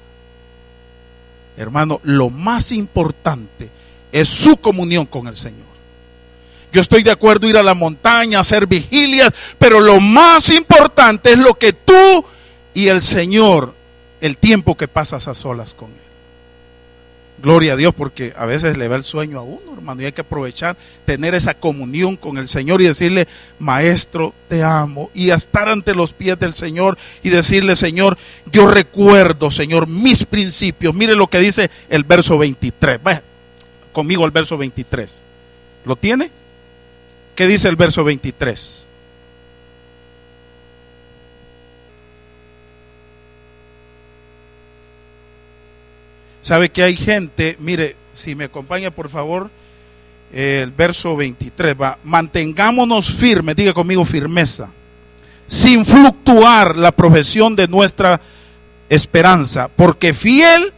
Hermano, lo más importante es su comunión con el Señor. Yo estoy de acuerdo en ir a la montaña, hacer vigilias, pero lo más importante es lo que tú y el Señor, el tiempo que pasas a solas con Él. Gloria a Dios, porque a veces le va el sueño a uno, hermano, y hay que aprovechar, tener esa comunión con el Señor y decirle: Maestro, te amo, y a estar ante los pies del Señor y decirle: Señor, yo recuerdo, Señor, mis principios. Mire lo que dice el verso veintitrés. Vaya conmigo al verso veintitrés. ¿Lo tiene? ¿Qué dice el verso veintitrés? Sabe que hay gente, mire, si me acompaña por favor, eh, el verso veintitrés va: mantengámonos firmes, diga conmigo firmeza, sin fluctuar la profesión de nuestra esperanza, porque fiel,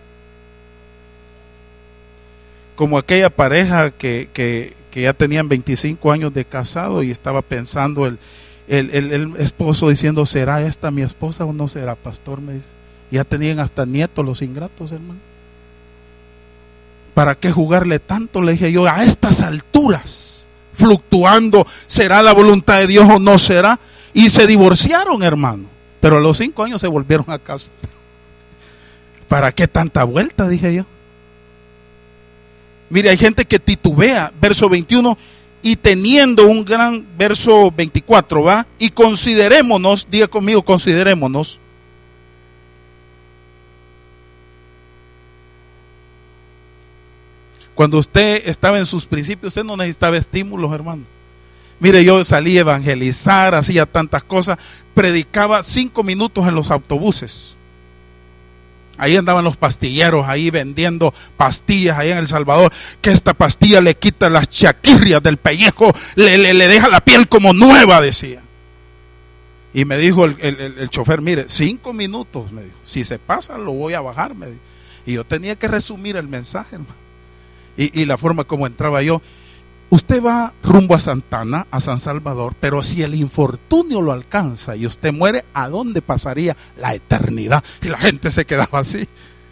como aquella pareja que, que, que ya tenían veinticinco años de casado y estaba pensando el, el, el, el esposo diciendo: ¿será esta mi esposa o no será, pastor? Me dice. Ya tenían hasta nietos los ingratos, hermano. ¿Para qué jugarle tanto? Le dije yo, a estas alturas, fluctuando, ¿será la voluntad de Dios o no será? Y se divorciaron, hermano, pero a los cinco años se volvieron a casar. ¿Para qué tanta vuelta? Dije yo. Mire, hay gente que titubea, verso veintiuno, y teniendo un gran, verso veinticuatro, va, y considerémonos, diga conmigo, considerémonos. Cuando usted estaba en sus principios, usted no necesitaba estímulos, hermano. Mire, yo salí a evangelizar, hacía tantas cosas, predicaba cinco minutos en los autobuses. Ahí andaban los pastilleros, ahí vendiendo pastillas, ahí en El Salvador, que esta pastilla le quita las chaquirrias del pellejo, le, le, le deja la piel como nueva, decía. Y me dijo el, el, el, el chofer: mire, cinco minutos, me dijo, si se pasa lo voy a bajar, me dijo. Y yo tenía que resumir el mensaje, hermano. Y, y la forma como entraba yo: usted va rumbo a Santana, a San Salvador, pero si el infortunio lo alcanza y usted muere, ¿a dónde pasaría la eternidad? Y la gente se quedaba así.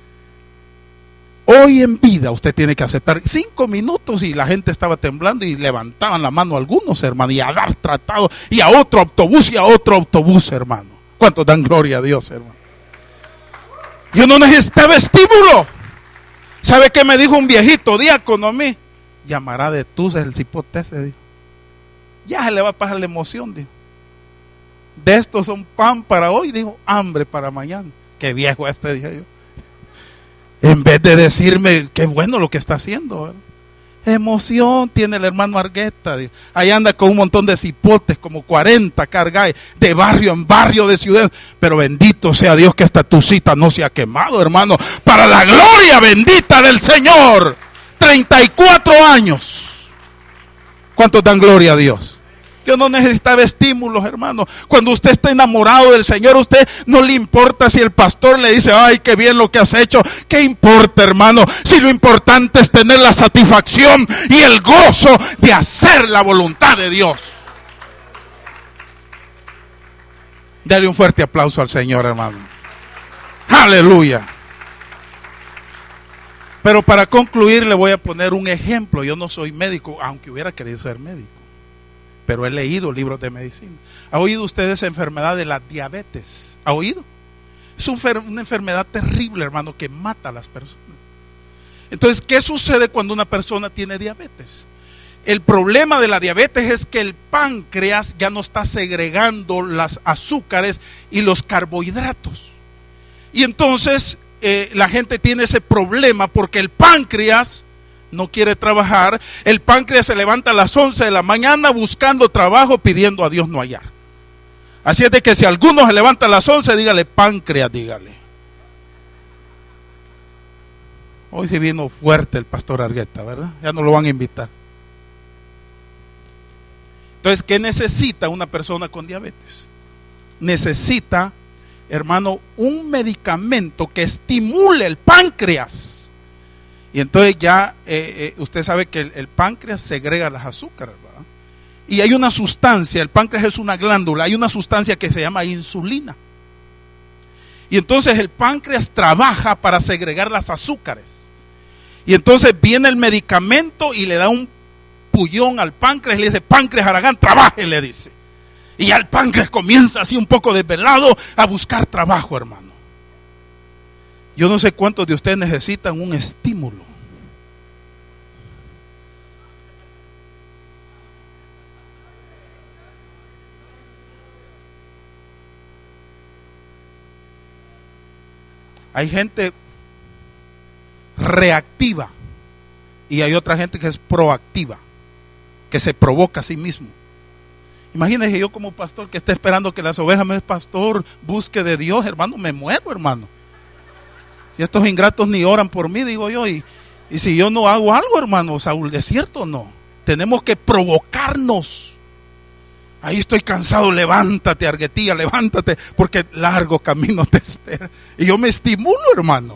Hoy en vida usted tiene que aceptar cinco minutos, y la gente estaba temblando y levantaban la mano algunos, hermano, y a dar tratado, y a otro autobús y a otro autobús, hermano. ¿Cuántos dan gloria a Dios, hermano? Yo no necesitaba estímulo. ¿Sabe qué me dijo un viejito diácono a mí? Llamará de tus el cipote ese, dijo. Ya se le va a pasar la emoción, dijo. De estos son pan para hoy, dijo, hambre para mañana. Qué viejo este, dije yo. En vez de decirme qué bueno lo que está haciendo, ¿verdad? Emoción tiene el hermano Argueta, dijo. Ahí anda con un montón de cipotes, como cuarenta cargados, de barrio en barrio, de ciudad. Pero bendito sea Dios que esta tucita no se ha quemado, hermano. Para la gloria bendita del Señor. treinta y cuatro años. ¿Cuántos dan gloria a Dios? Yo no necesitaba estímulos, hermano. Cuando usted está enamorado del Señor, usted no le importa si el pastor le dice: ay, qué bien lo que has hecho. ¿Qué importa, hermano? Si lo importante es tener la satisfacción y el gozo de hacer la voluntad de Dios. Dale un fuerte aplauso al Señor, hermano. Aleluya. Pero para concluir le voy a poner un ejemplo. Yo no soy médico, aunque hubiera querido ser médico, pero he leído libros de medicina. ¿Ha oído usted esa enfermedad de la diabetes? ¿Ha oído? Es una enfermedad terrible, hermano, que mata a las personas. Entonces, ¿qué sucede cuando una persona tiene diabetes? El problema de la diabetes es que el páncreas ya no está segregando los azúcares y los carbohidratos. Y entonces eh, la gente tiene ese problema porque el páncreas no quiere trabajar. El páncreas se levanta a las once de la mañana buscando trabajo, pidiendo a Dios no hallar. Así es de que si alguno se levanta a las once, dígale: páncreas, dígale. Hoy sí vino fuerte el pastor Argueta, ¿verdad? Ya no lo van a invitar. Entonces, ¿qué necesita una persona con diabetes? Necesita, hermano, un medicamento que estimule el páncreas Y entonces ya eh, eh, usted sabe que el, el páncreas segrega las azúcares, ¿verdad? Y hay una sustancia, el páncreas es una glándula, hay una sustancia que se llama insulina. Y entonces el páncreas trabaja para segregar las azúcares. Y entonces viene el medicamento y le da un pullón al páncreas y le dice: páncreas Aragán, trabaje, le dice. Y ya el páncreas comienza así un poco desvelado a buscar trabajo, hermano. Yo no sé cuántos de ustedes necesitan un estímulo. Hay gente reactiva y hay otra gente que es proactiva, que se provoca a sí mismo. Imagínese yo como pastor que esté esperando que las ovejas, me pastor, busque de Dios, hermano, me muero, hermano. Si estos ingratos ni oran por mí, digo yo, y, y si yo no hago algo, hermano, Saúl, ¿es cierto o no? Tenemos que provocarnos. Ahí estoy cansado, levántate, Arguetía, levántate, porque largo camino te espera. Y yo me estimulo, hermano.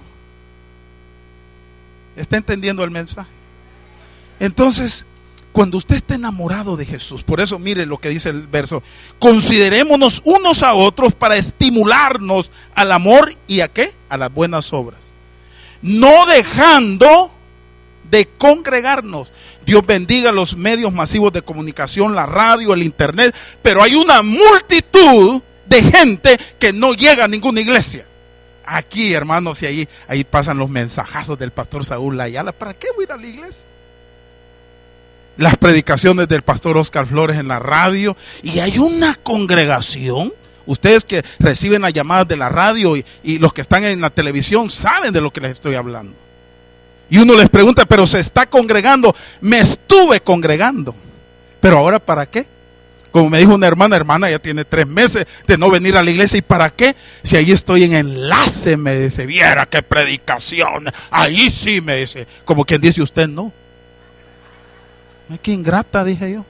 ¿Está entendiendo el mensaje? Entonces, cuando usted esté enamorado de Jesús, por eso mire lo que dice el verso: considerémonos unos a otros para estimularnos al amor y a qué, a las buenas obras, no dejando de congregarnos. Dios bendiga los medios masivos de comunicación, la radio, el internet, pero hay una multitud de gente que no llega a ninguna iglesia. Aquí, hermanos, y ahí, ahí pasan los mensajazos del pastor Saúl Ayala. ¿Para qué voy a ir a la iglesia? Las predicaciones del pastor Oscar Flores en la radio, y hay una congregación. Ustedes que reciben las llamadas de la radio y, y los que están en la televisión saben de lo que les estoy hablando. Y uno les pregunta: pero se está congregando. Me estuve congregando, pero ahora ¿para qué? Como me dijo una hermana, hermana ya tiene tres meses de no venir a la iglesia. ¿Y para qué? Si ahí estoy en enlace, me dice. Viera qué predicación, ahí sí, me dice. Como quien dice: usted no. Ay, qué ingrata, dije yo.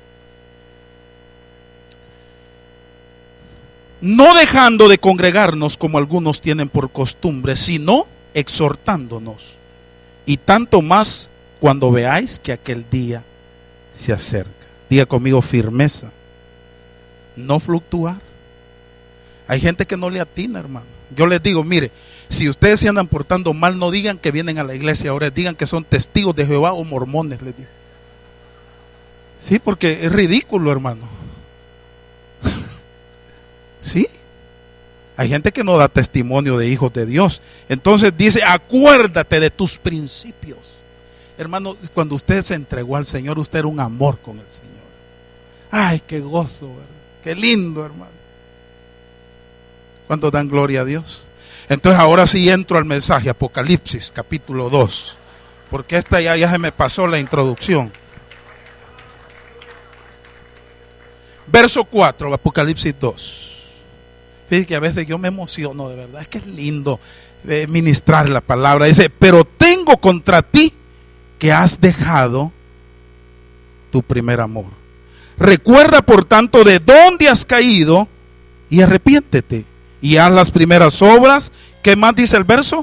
No dejando de congregarnos como algunos tienen por costumbre, sino exhortándonos, y tanto más cuando veáis que aquel día se acerca. Diga conmigo: firmeza, no fluctuar. Hay gente que no le atina, hermano. Yo les digo: mire, si ustedes se andan portando mal, no digan que vienen a la iglesia ahora, digan que son testigos de Jehová o mormones, les digo. Sí, porque es ridículo, hermano. Sí. Hay gente que no da testimonio de hijos de Dios. Entonces dice: acuérdate de tus principios. Hermano, cuando usted se entregó al Señor, usted era un amor con el Señor. Ay, qué gozo, ¿verdad? Qué lindo, hermano. ¿Cuántos dan gloria a Dios? Entonces ahora sí entro al mensaje, Apocalipsis capítulo dos, porque esta ya, ya se me pasó la introducción. Verso cuatro, Apocalipsis dos. Fíjate que a veces yo me emociono, de verdad, es que es lindo eh, ministrar la palabra. Dice: pero tengo contra ti que has dejado tu primer amor. Recuerda por tanto de dónde has caído y arrepiéntete y haz las primeras obras. ¿Qué más dice el verso?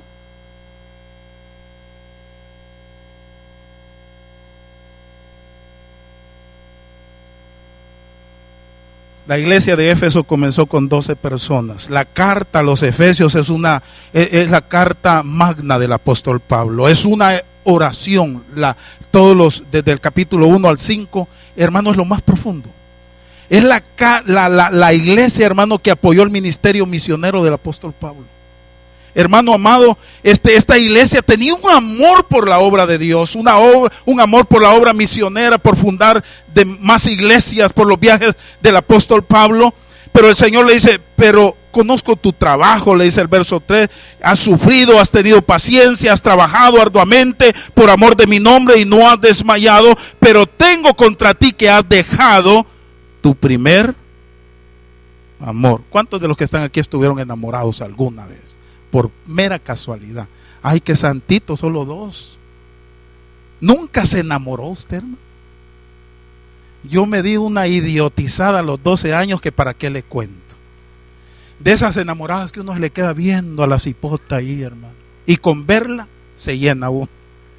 La iglesia de Éfeso comenzó con doce personas. La carta a los Efesios es una es, es la carta magna del apóstol Pablo. Es una oración. La, todos los desde el capítulo uno al cinco, hermano, es lo más profundo. Es la, la, la, la iglesia, hermano, que apoyó el ministerio misionero del apóstol Pablo. Hermano amado, este, esta iglesia tenía un amor por la obra de Dios, una obra, un amor por la obra misionera, por fundar de más iglesias, por los viajes del apóstol Pablo. Pero el Señor le dice: pero conozco tu trabajo, le dice el verso tres, has sufrido, has tenido paciencia, has trabajado arduamente por amor de mi nombre y no has desmayado, pero tengo contra ti que has dejado tu primer amor. ¿Cuántos de los que están aquí estuvieron enamorados alguna vez? Por mera casualidad. Ay, qué santito, solo dos. ¿Nunca se enamoró usted, hermano? Yo me di una idiotizada a los doce años que para qué le cuento. De esas enamoradas que uno se le queda viendo a la cipota ahí, hermano. Y con verla se llena uno.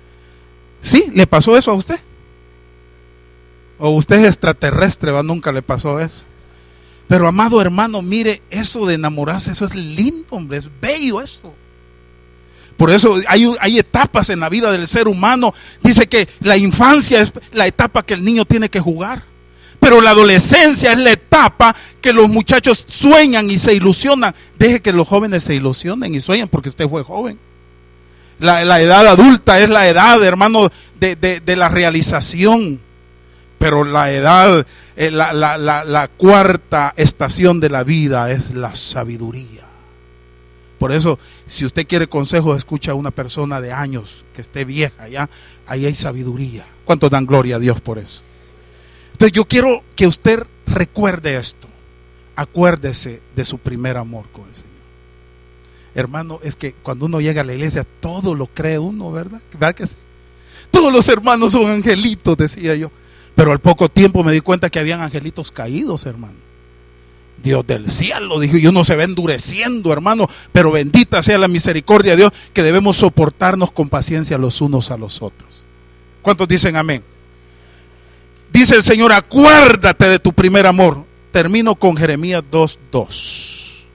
¿Sí? ¿Le pasó eso a usted? ¿O usted es extraterrestre, ¿va? Nunca le pasó eso? Pero amado hermano, mire, eso de enamorarse, eso es lindo, hombre, es bello eso. Por eso hay, hay etapas en la vida del ser humano. Dice que la infancia es la etapa que el niño tiene que jugar, pero la adolescencia es la etapa que los muchachos sueñan y se ilusionan. Deje que los jóvenes se ilusionen y sueñen, porque usted fue joven. La, la edad adulta es la edad, hermano, de, de, de la realización. Pero la edad, eh, la, la, la, la cuarta estación de la vida es la sabiduría. Por eso, si usted quiere consejos, escucha a una persona de años que esté vieja, ya, ahí hay sabiduría. ¿Cuántos dan gloria a Dios por eso? Entonces yo quiero que usted recuerde esto. Acuérdese de su primer amor con el Señor. Hermano, es que cuando uno llega a la iglesia, todo lo cree uno, ¿verdad? ¿Verdad que sí? Todos los hermanos son angelitos, decía yo. Pero al poco tiempo me di cuenta que habían angelitos caídos, hermano. Dios del cielo, dijo, y uno se va endureciendo, hermano. Pero bendita sea la misericordia de Dios, que debemos soportarnos con paciencia los unos a los otros. ¿Cuántos dicen amén? Dice el Señor, acuérdate de tu primer amor. Termino con Jeremías dos dos.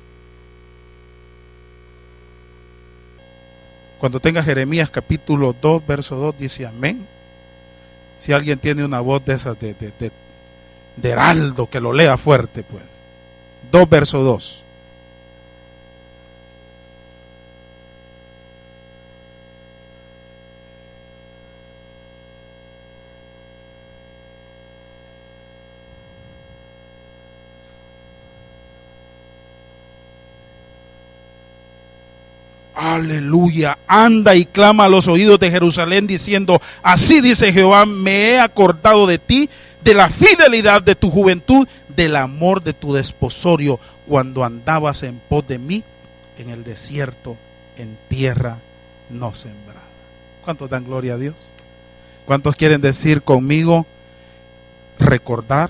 Cuando tenga Jeremías capítulo dos, verso dos, dice amén. Si alguien tiene una voz de esas de, de, de, de heraldo, que lo lea fuerte, pues. dos, verso dos. Aleluya. Anda y clama a los oídos de Jerusalén diciendo, así dice Jehová, me he acordado de ti, de la fidelidad de tu juventud, del amor de tu desposorio, cuando andabas en pos de mí en el desierto, en tierra no sembrada. ¿Cuántos dan gloria a Dios? ¿Cuántos quieren decir conmigo, recordar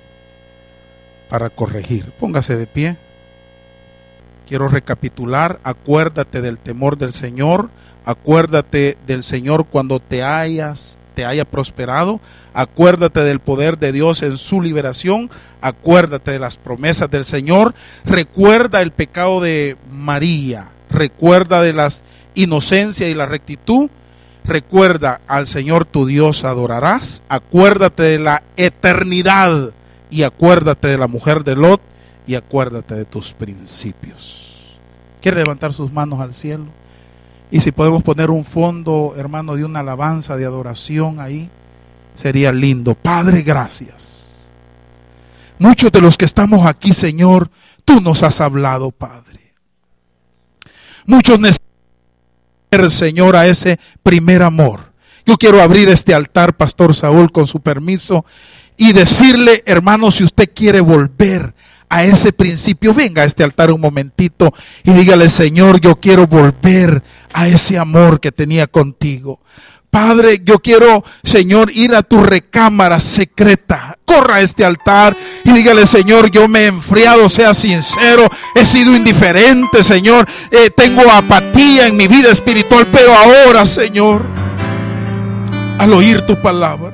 para corregir? Póngase de pie. Quiero recapitular. Acuérdate del temor del Señor. Acuérdate del Señor cuando te hayas, te haya prosperado. Acuérdate del poder de Dios en su liberación. Acuérdate de las promesas del Señor. Recuerda el pecado de María. Recuerda de la inocencia y la rectitud. Recuerda al Señor tu Dios adorarás. Acuérdate de la eternidad. Y acuérdate de la mujer de Lot. Y acuérdate de tus principios. ¿Quiere levantar sus manos al cielo? Y si podemos poner un fondo, hermano, de una alabanza, de adoración ahí, sería lindo. Padre, gracias. Muchos de los que estamos aquí, Señor, tú nos has hablado, Padre. Muchos necesitan, Señor, a ese primer amor. Yo quiero abrir este altar, Pastor Saúl, con su permiso, y decirle, hermano, si usted quiere volver a ese principio, venga a este altar un momentito y dígale, Señor, yo quiero volver a ese amor que tenía contigo. Padre, yo quiero, Señor, ir a tu recámara secreta. Corra a este altar y dígale, Señor, yo me he enfriado, sea sincero, he sido indiferente, Señor, eh, tengo apatía en mi vida espiritual, pero ahora, Señor, al oír tu palabra,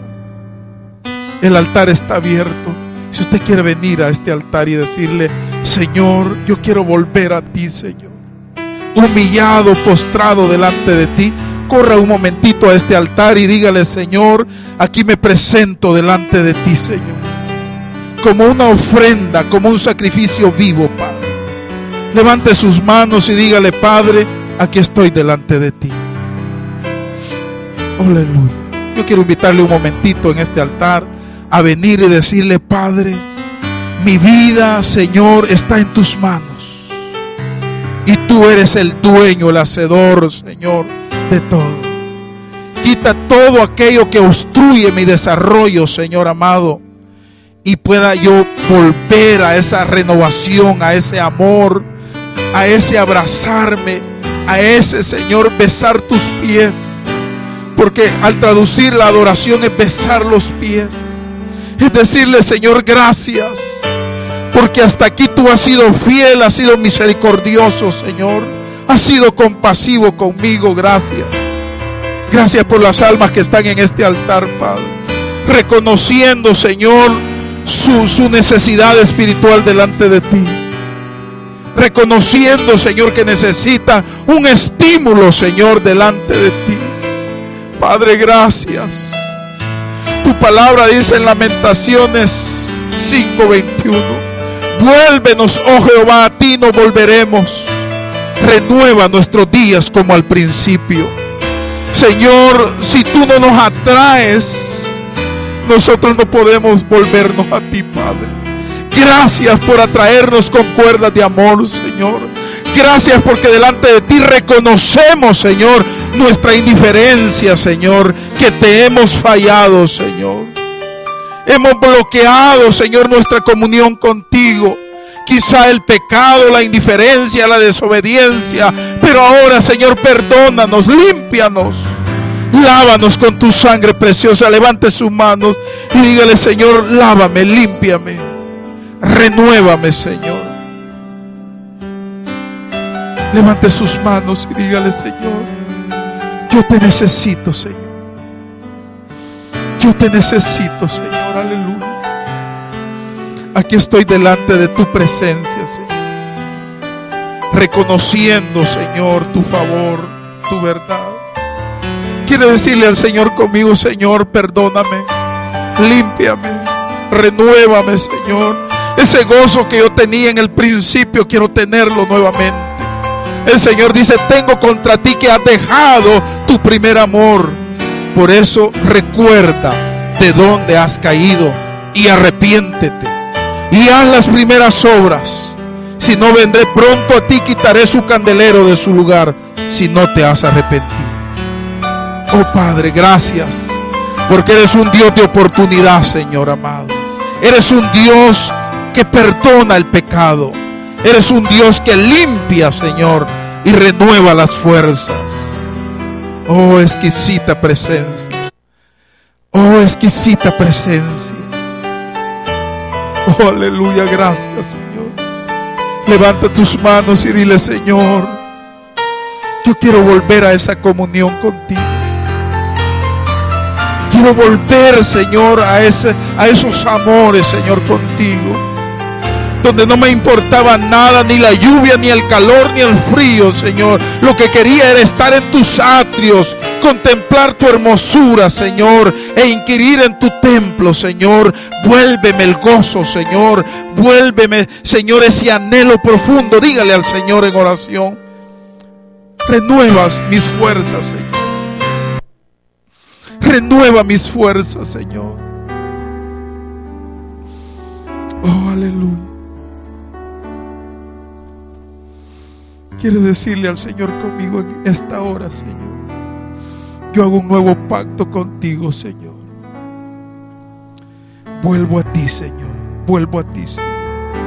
el altar está abierto. Si usted quiere venir a este altar y decirle, Señor, yo quiero volver a ti, Señor, humillado, postrado delante de ti, corra un momentito a este altar y dígale, Señor, aquí me presento delante de ti, Señor, como una ofrenda, como un sacrificio vivo, Padre. Levante sus manos y dígale, Padre, aquí estoy delante de ti. Aleluya. Yo quiero invitarle un momentito en este altar a venir y decirle, Padre, mi vida, Señor, está en tus manos. Y tú eres el dueño, el hacedor, Señor, de todo. Quita todo aquello que obstruye mi desarrollo, Señor amado, y pueda yo volver a esa renovación, a ese amor, a ese abrazarme, a ese, Señor, besar tus pies. Porque al traducir la adoración es besar los pies. Es decirle, Señor, gracias, porque hasta aquí tú has sido fiel, has sido misericordioso, Señor, has sido compasivo conmigo, gracias. Gracias por las almas que están en este altar, Padre, reconociendo, Señor, su, su necesidad espiritual delante de ti. Reconociendo, Señor, que necesita un estímulo, Señor, delante de ti. Padre, gracias. Tu palabra dice en Lamentaciones cinco veintiuno: vuélvenos, oh Jehová, a ti nos volveremos. Renueva nuestros días como al principio. Señor, si tú no nos atraes, nosotros no podemos volvernos a ti, Padre. Gracias por atraernos con cuerdas de amor, Señor. Gracias porque delante de ti reconocemos, Señor, nuestra indiferencia, Señor, que te hemos fallado, Señor. Hemos bloqueado, Señor, nuestra comunión contigo. Quizá el pecado, la indiferencia, la desobediencia, pero ahora, Señor, perdónanos, límpianos, lávanos con tu sangre preciosa. Levante sus manos y dígale: Señor, lávame, límpiame, renuévame, Señor. Levante sus manos y dígale: Señor, yo te necesito, Señor. Yo te necesito, Señor. Aleluya. Aquí estoy delante de tu presencia, Señor, reconociendo, Señor, tu favor, tu verdad. Quiere decirle al Señor conmigo: Señor, perdóname, límpiame, renuévame, Señor. Ese gozo que yo tenía en el principio, quiero tenerlo nuevamente. El Señor dice: tengo contra ti que has dejado tu primer amor. Por eso recuerda de dónde has caído y arrepiéntete y haz las primeras obras. Si no, vendré pronto a ti, quitaré su candelero de su lugar, si no te has arrepentido. Oh Padre, gracias, porque eres un Dios de oportunidad, Señor amado. Eres un Dios que perdona el pecado. Eres un Dios que limpia, Señor, y renueva las fuerzas. Oh, exquisita presencia. Oh, exquisita presencia. Oh, aleluya, gracias, Señor. Levanta tus manos y dile: Señor, yo quiero volver a esa comunión contigo. Quiero volver, Señor, a, ese, a esos amores, Señor, contigo, donde no me importaba nada, ni la lluvia, ni el calor, ni el frío, Señor. Lo que quería era estar en tus atrios, contemplar tu hermosura, Señor, e inquirir en tu templo, Señor. Vuélveme el gozo, Señor. Vuélveme, Señor, ese anhelo profundo. Dígale al Señor en oración: renuevas mis fuerzas, Señor. Renueva mis fuerzas, Señor. Oh, aleluya. Quiere decirle al Señor conmigo en esta hora: Señor, yo hago un nuevo pacto contigo, Señor. Vuelvo a ti, Señor. Vuelvo a ti, Señor.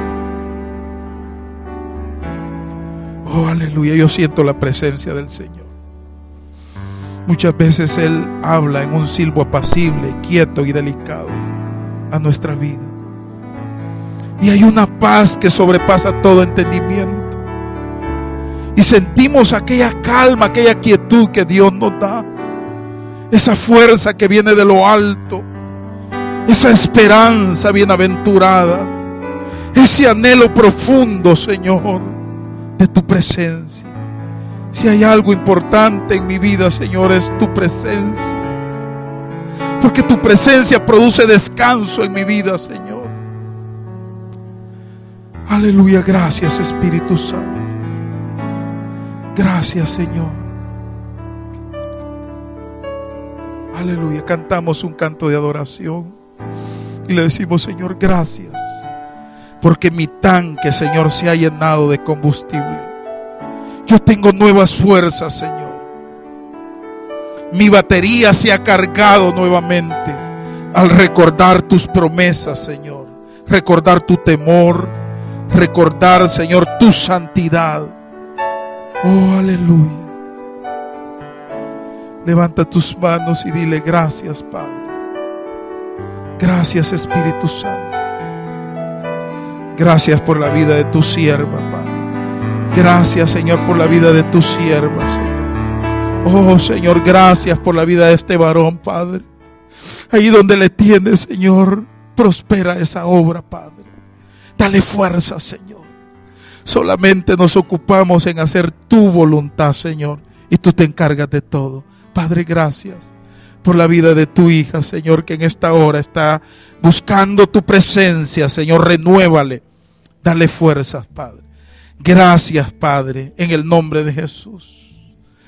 Oh, aleluya. Yo siento la presencia del Señor. Muchas veces Él habla en un silbo apacible, quieto y delicado a nuestra vida. Y hay una paz que sobrepasa todo entendimiento. Y sentimos aquella calma, aquella quietud que Dios nos da. Esa fuerza que viene de lo alto. Esa esperanza bienaventurada. Ese anhelo profundo, Señor, de tu presencia. Si hay algo importante en mi vida, Señor, es tu presencia. Porque tu presencia produce descanso en mi vida, Señor. Aleluya, gracias, Espíritu Santo. Gracias, Señor. Aleluya, cantamos un canto de adoración y le decimos: Señor, gracias, porque mi tanque, Señor, se ha llenado de combustible. Yo tengo nuevas fuerzas, Señor. Mi batería se ha cargado nuevamente al recordar tus promesas, Señor. Recordar tu temor. Recordar, Señor, tu santidad. Oh, aleluya. Levanta tus manos y dile: gracias, Padre. Gracias, Espíritu Santo. Gracias por la vida de tu sierva, Padre. Gracias, Señor, por la vida de tu sierva, Señor. Oh Señor, gracias por la vida de este varón, Padre. Ahí donde le tienes, Señor, prospera esa obra, Padre. Dale fuerza, Señor. Solamente nos ocupamos en hacer tu voluntad, Señor, y tú te encargas de todo. Padre, gracias por la vida de tu hija, Señor, que en esta hora está buscando tu presencia, Señor. Renuévale, dale fuerzas, Padre. Gracias, Padre, en el nombre de Jesús.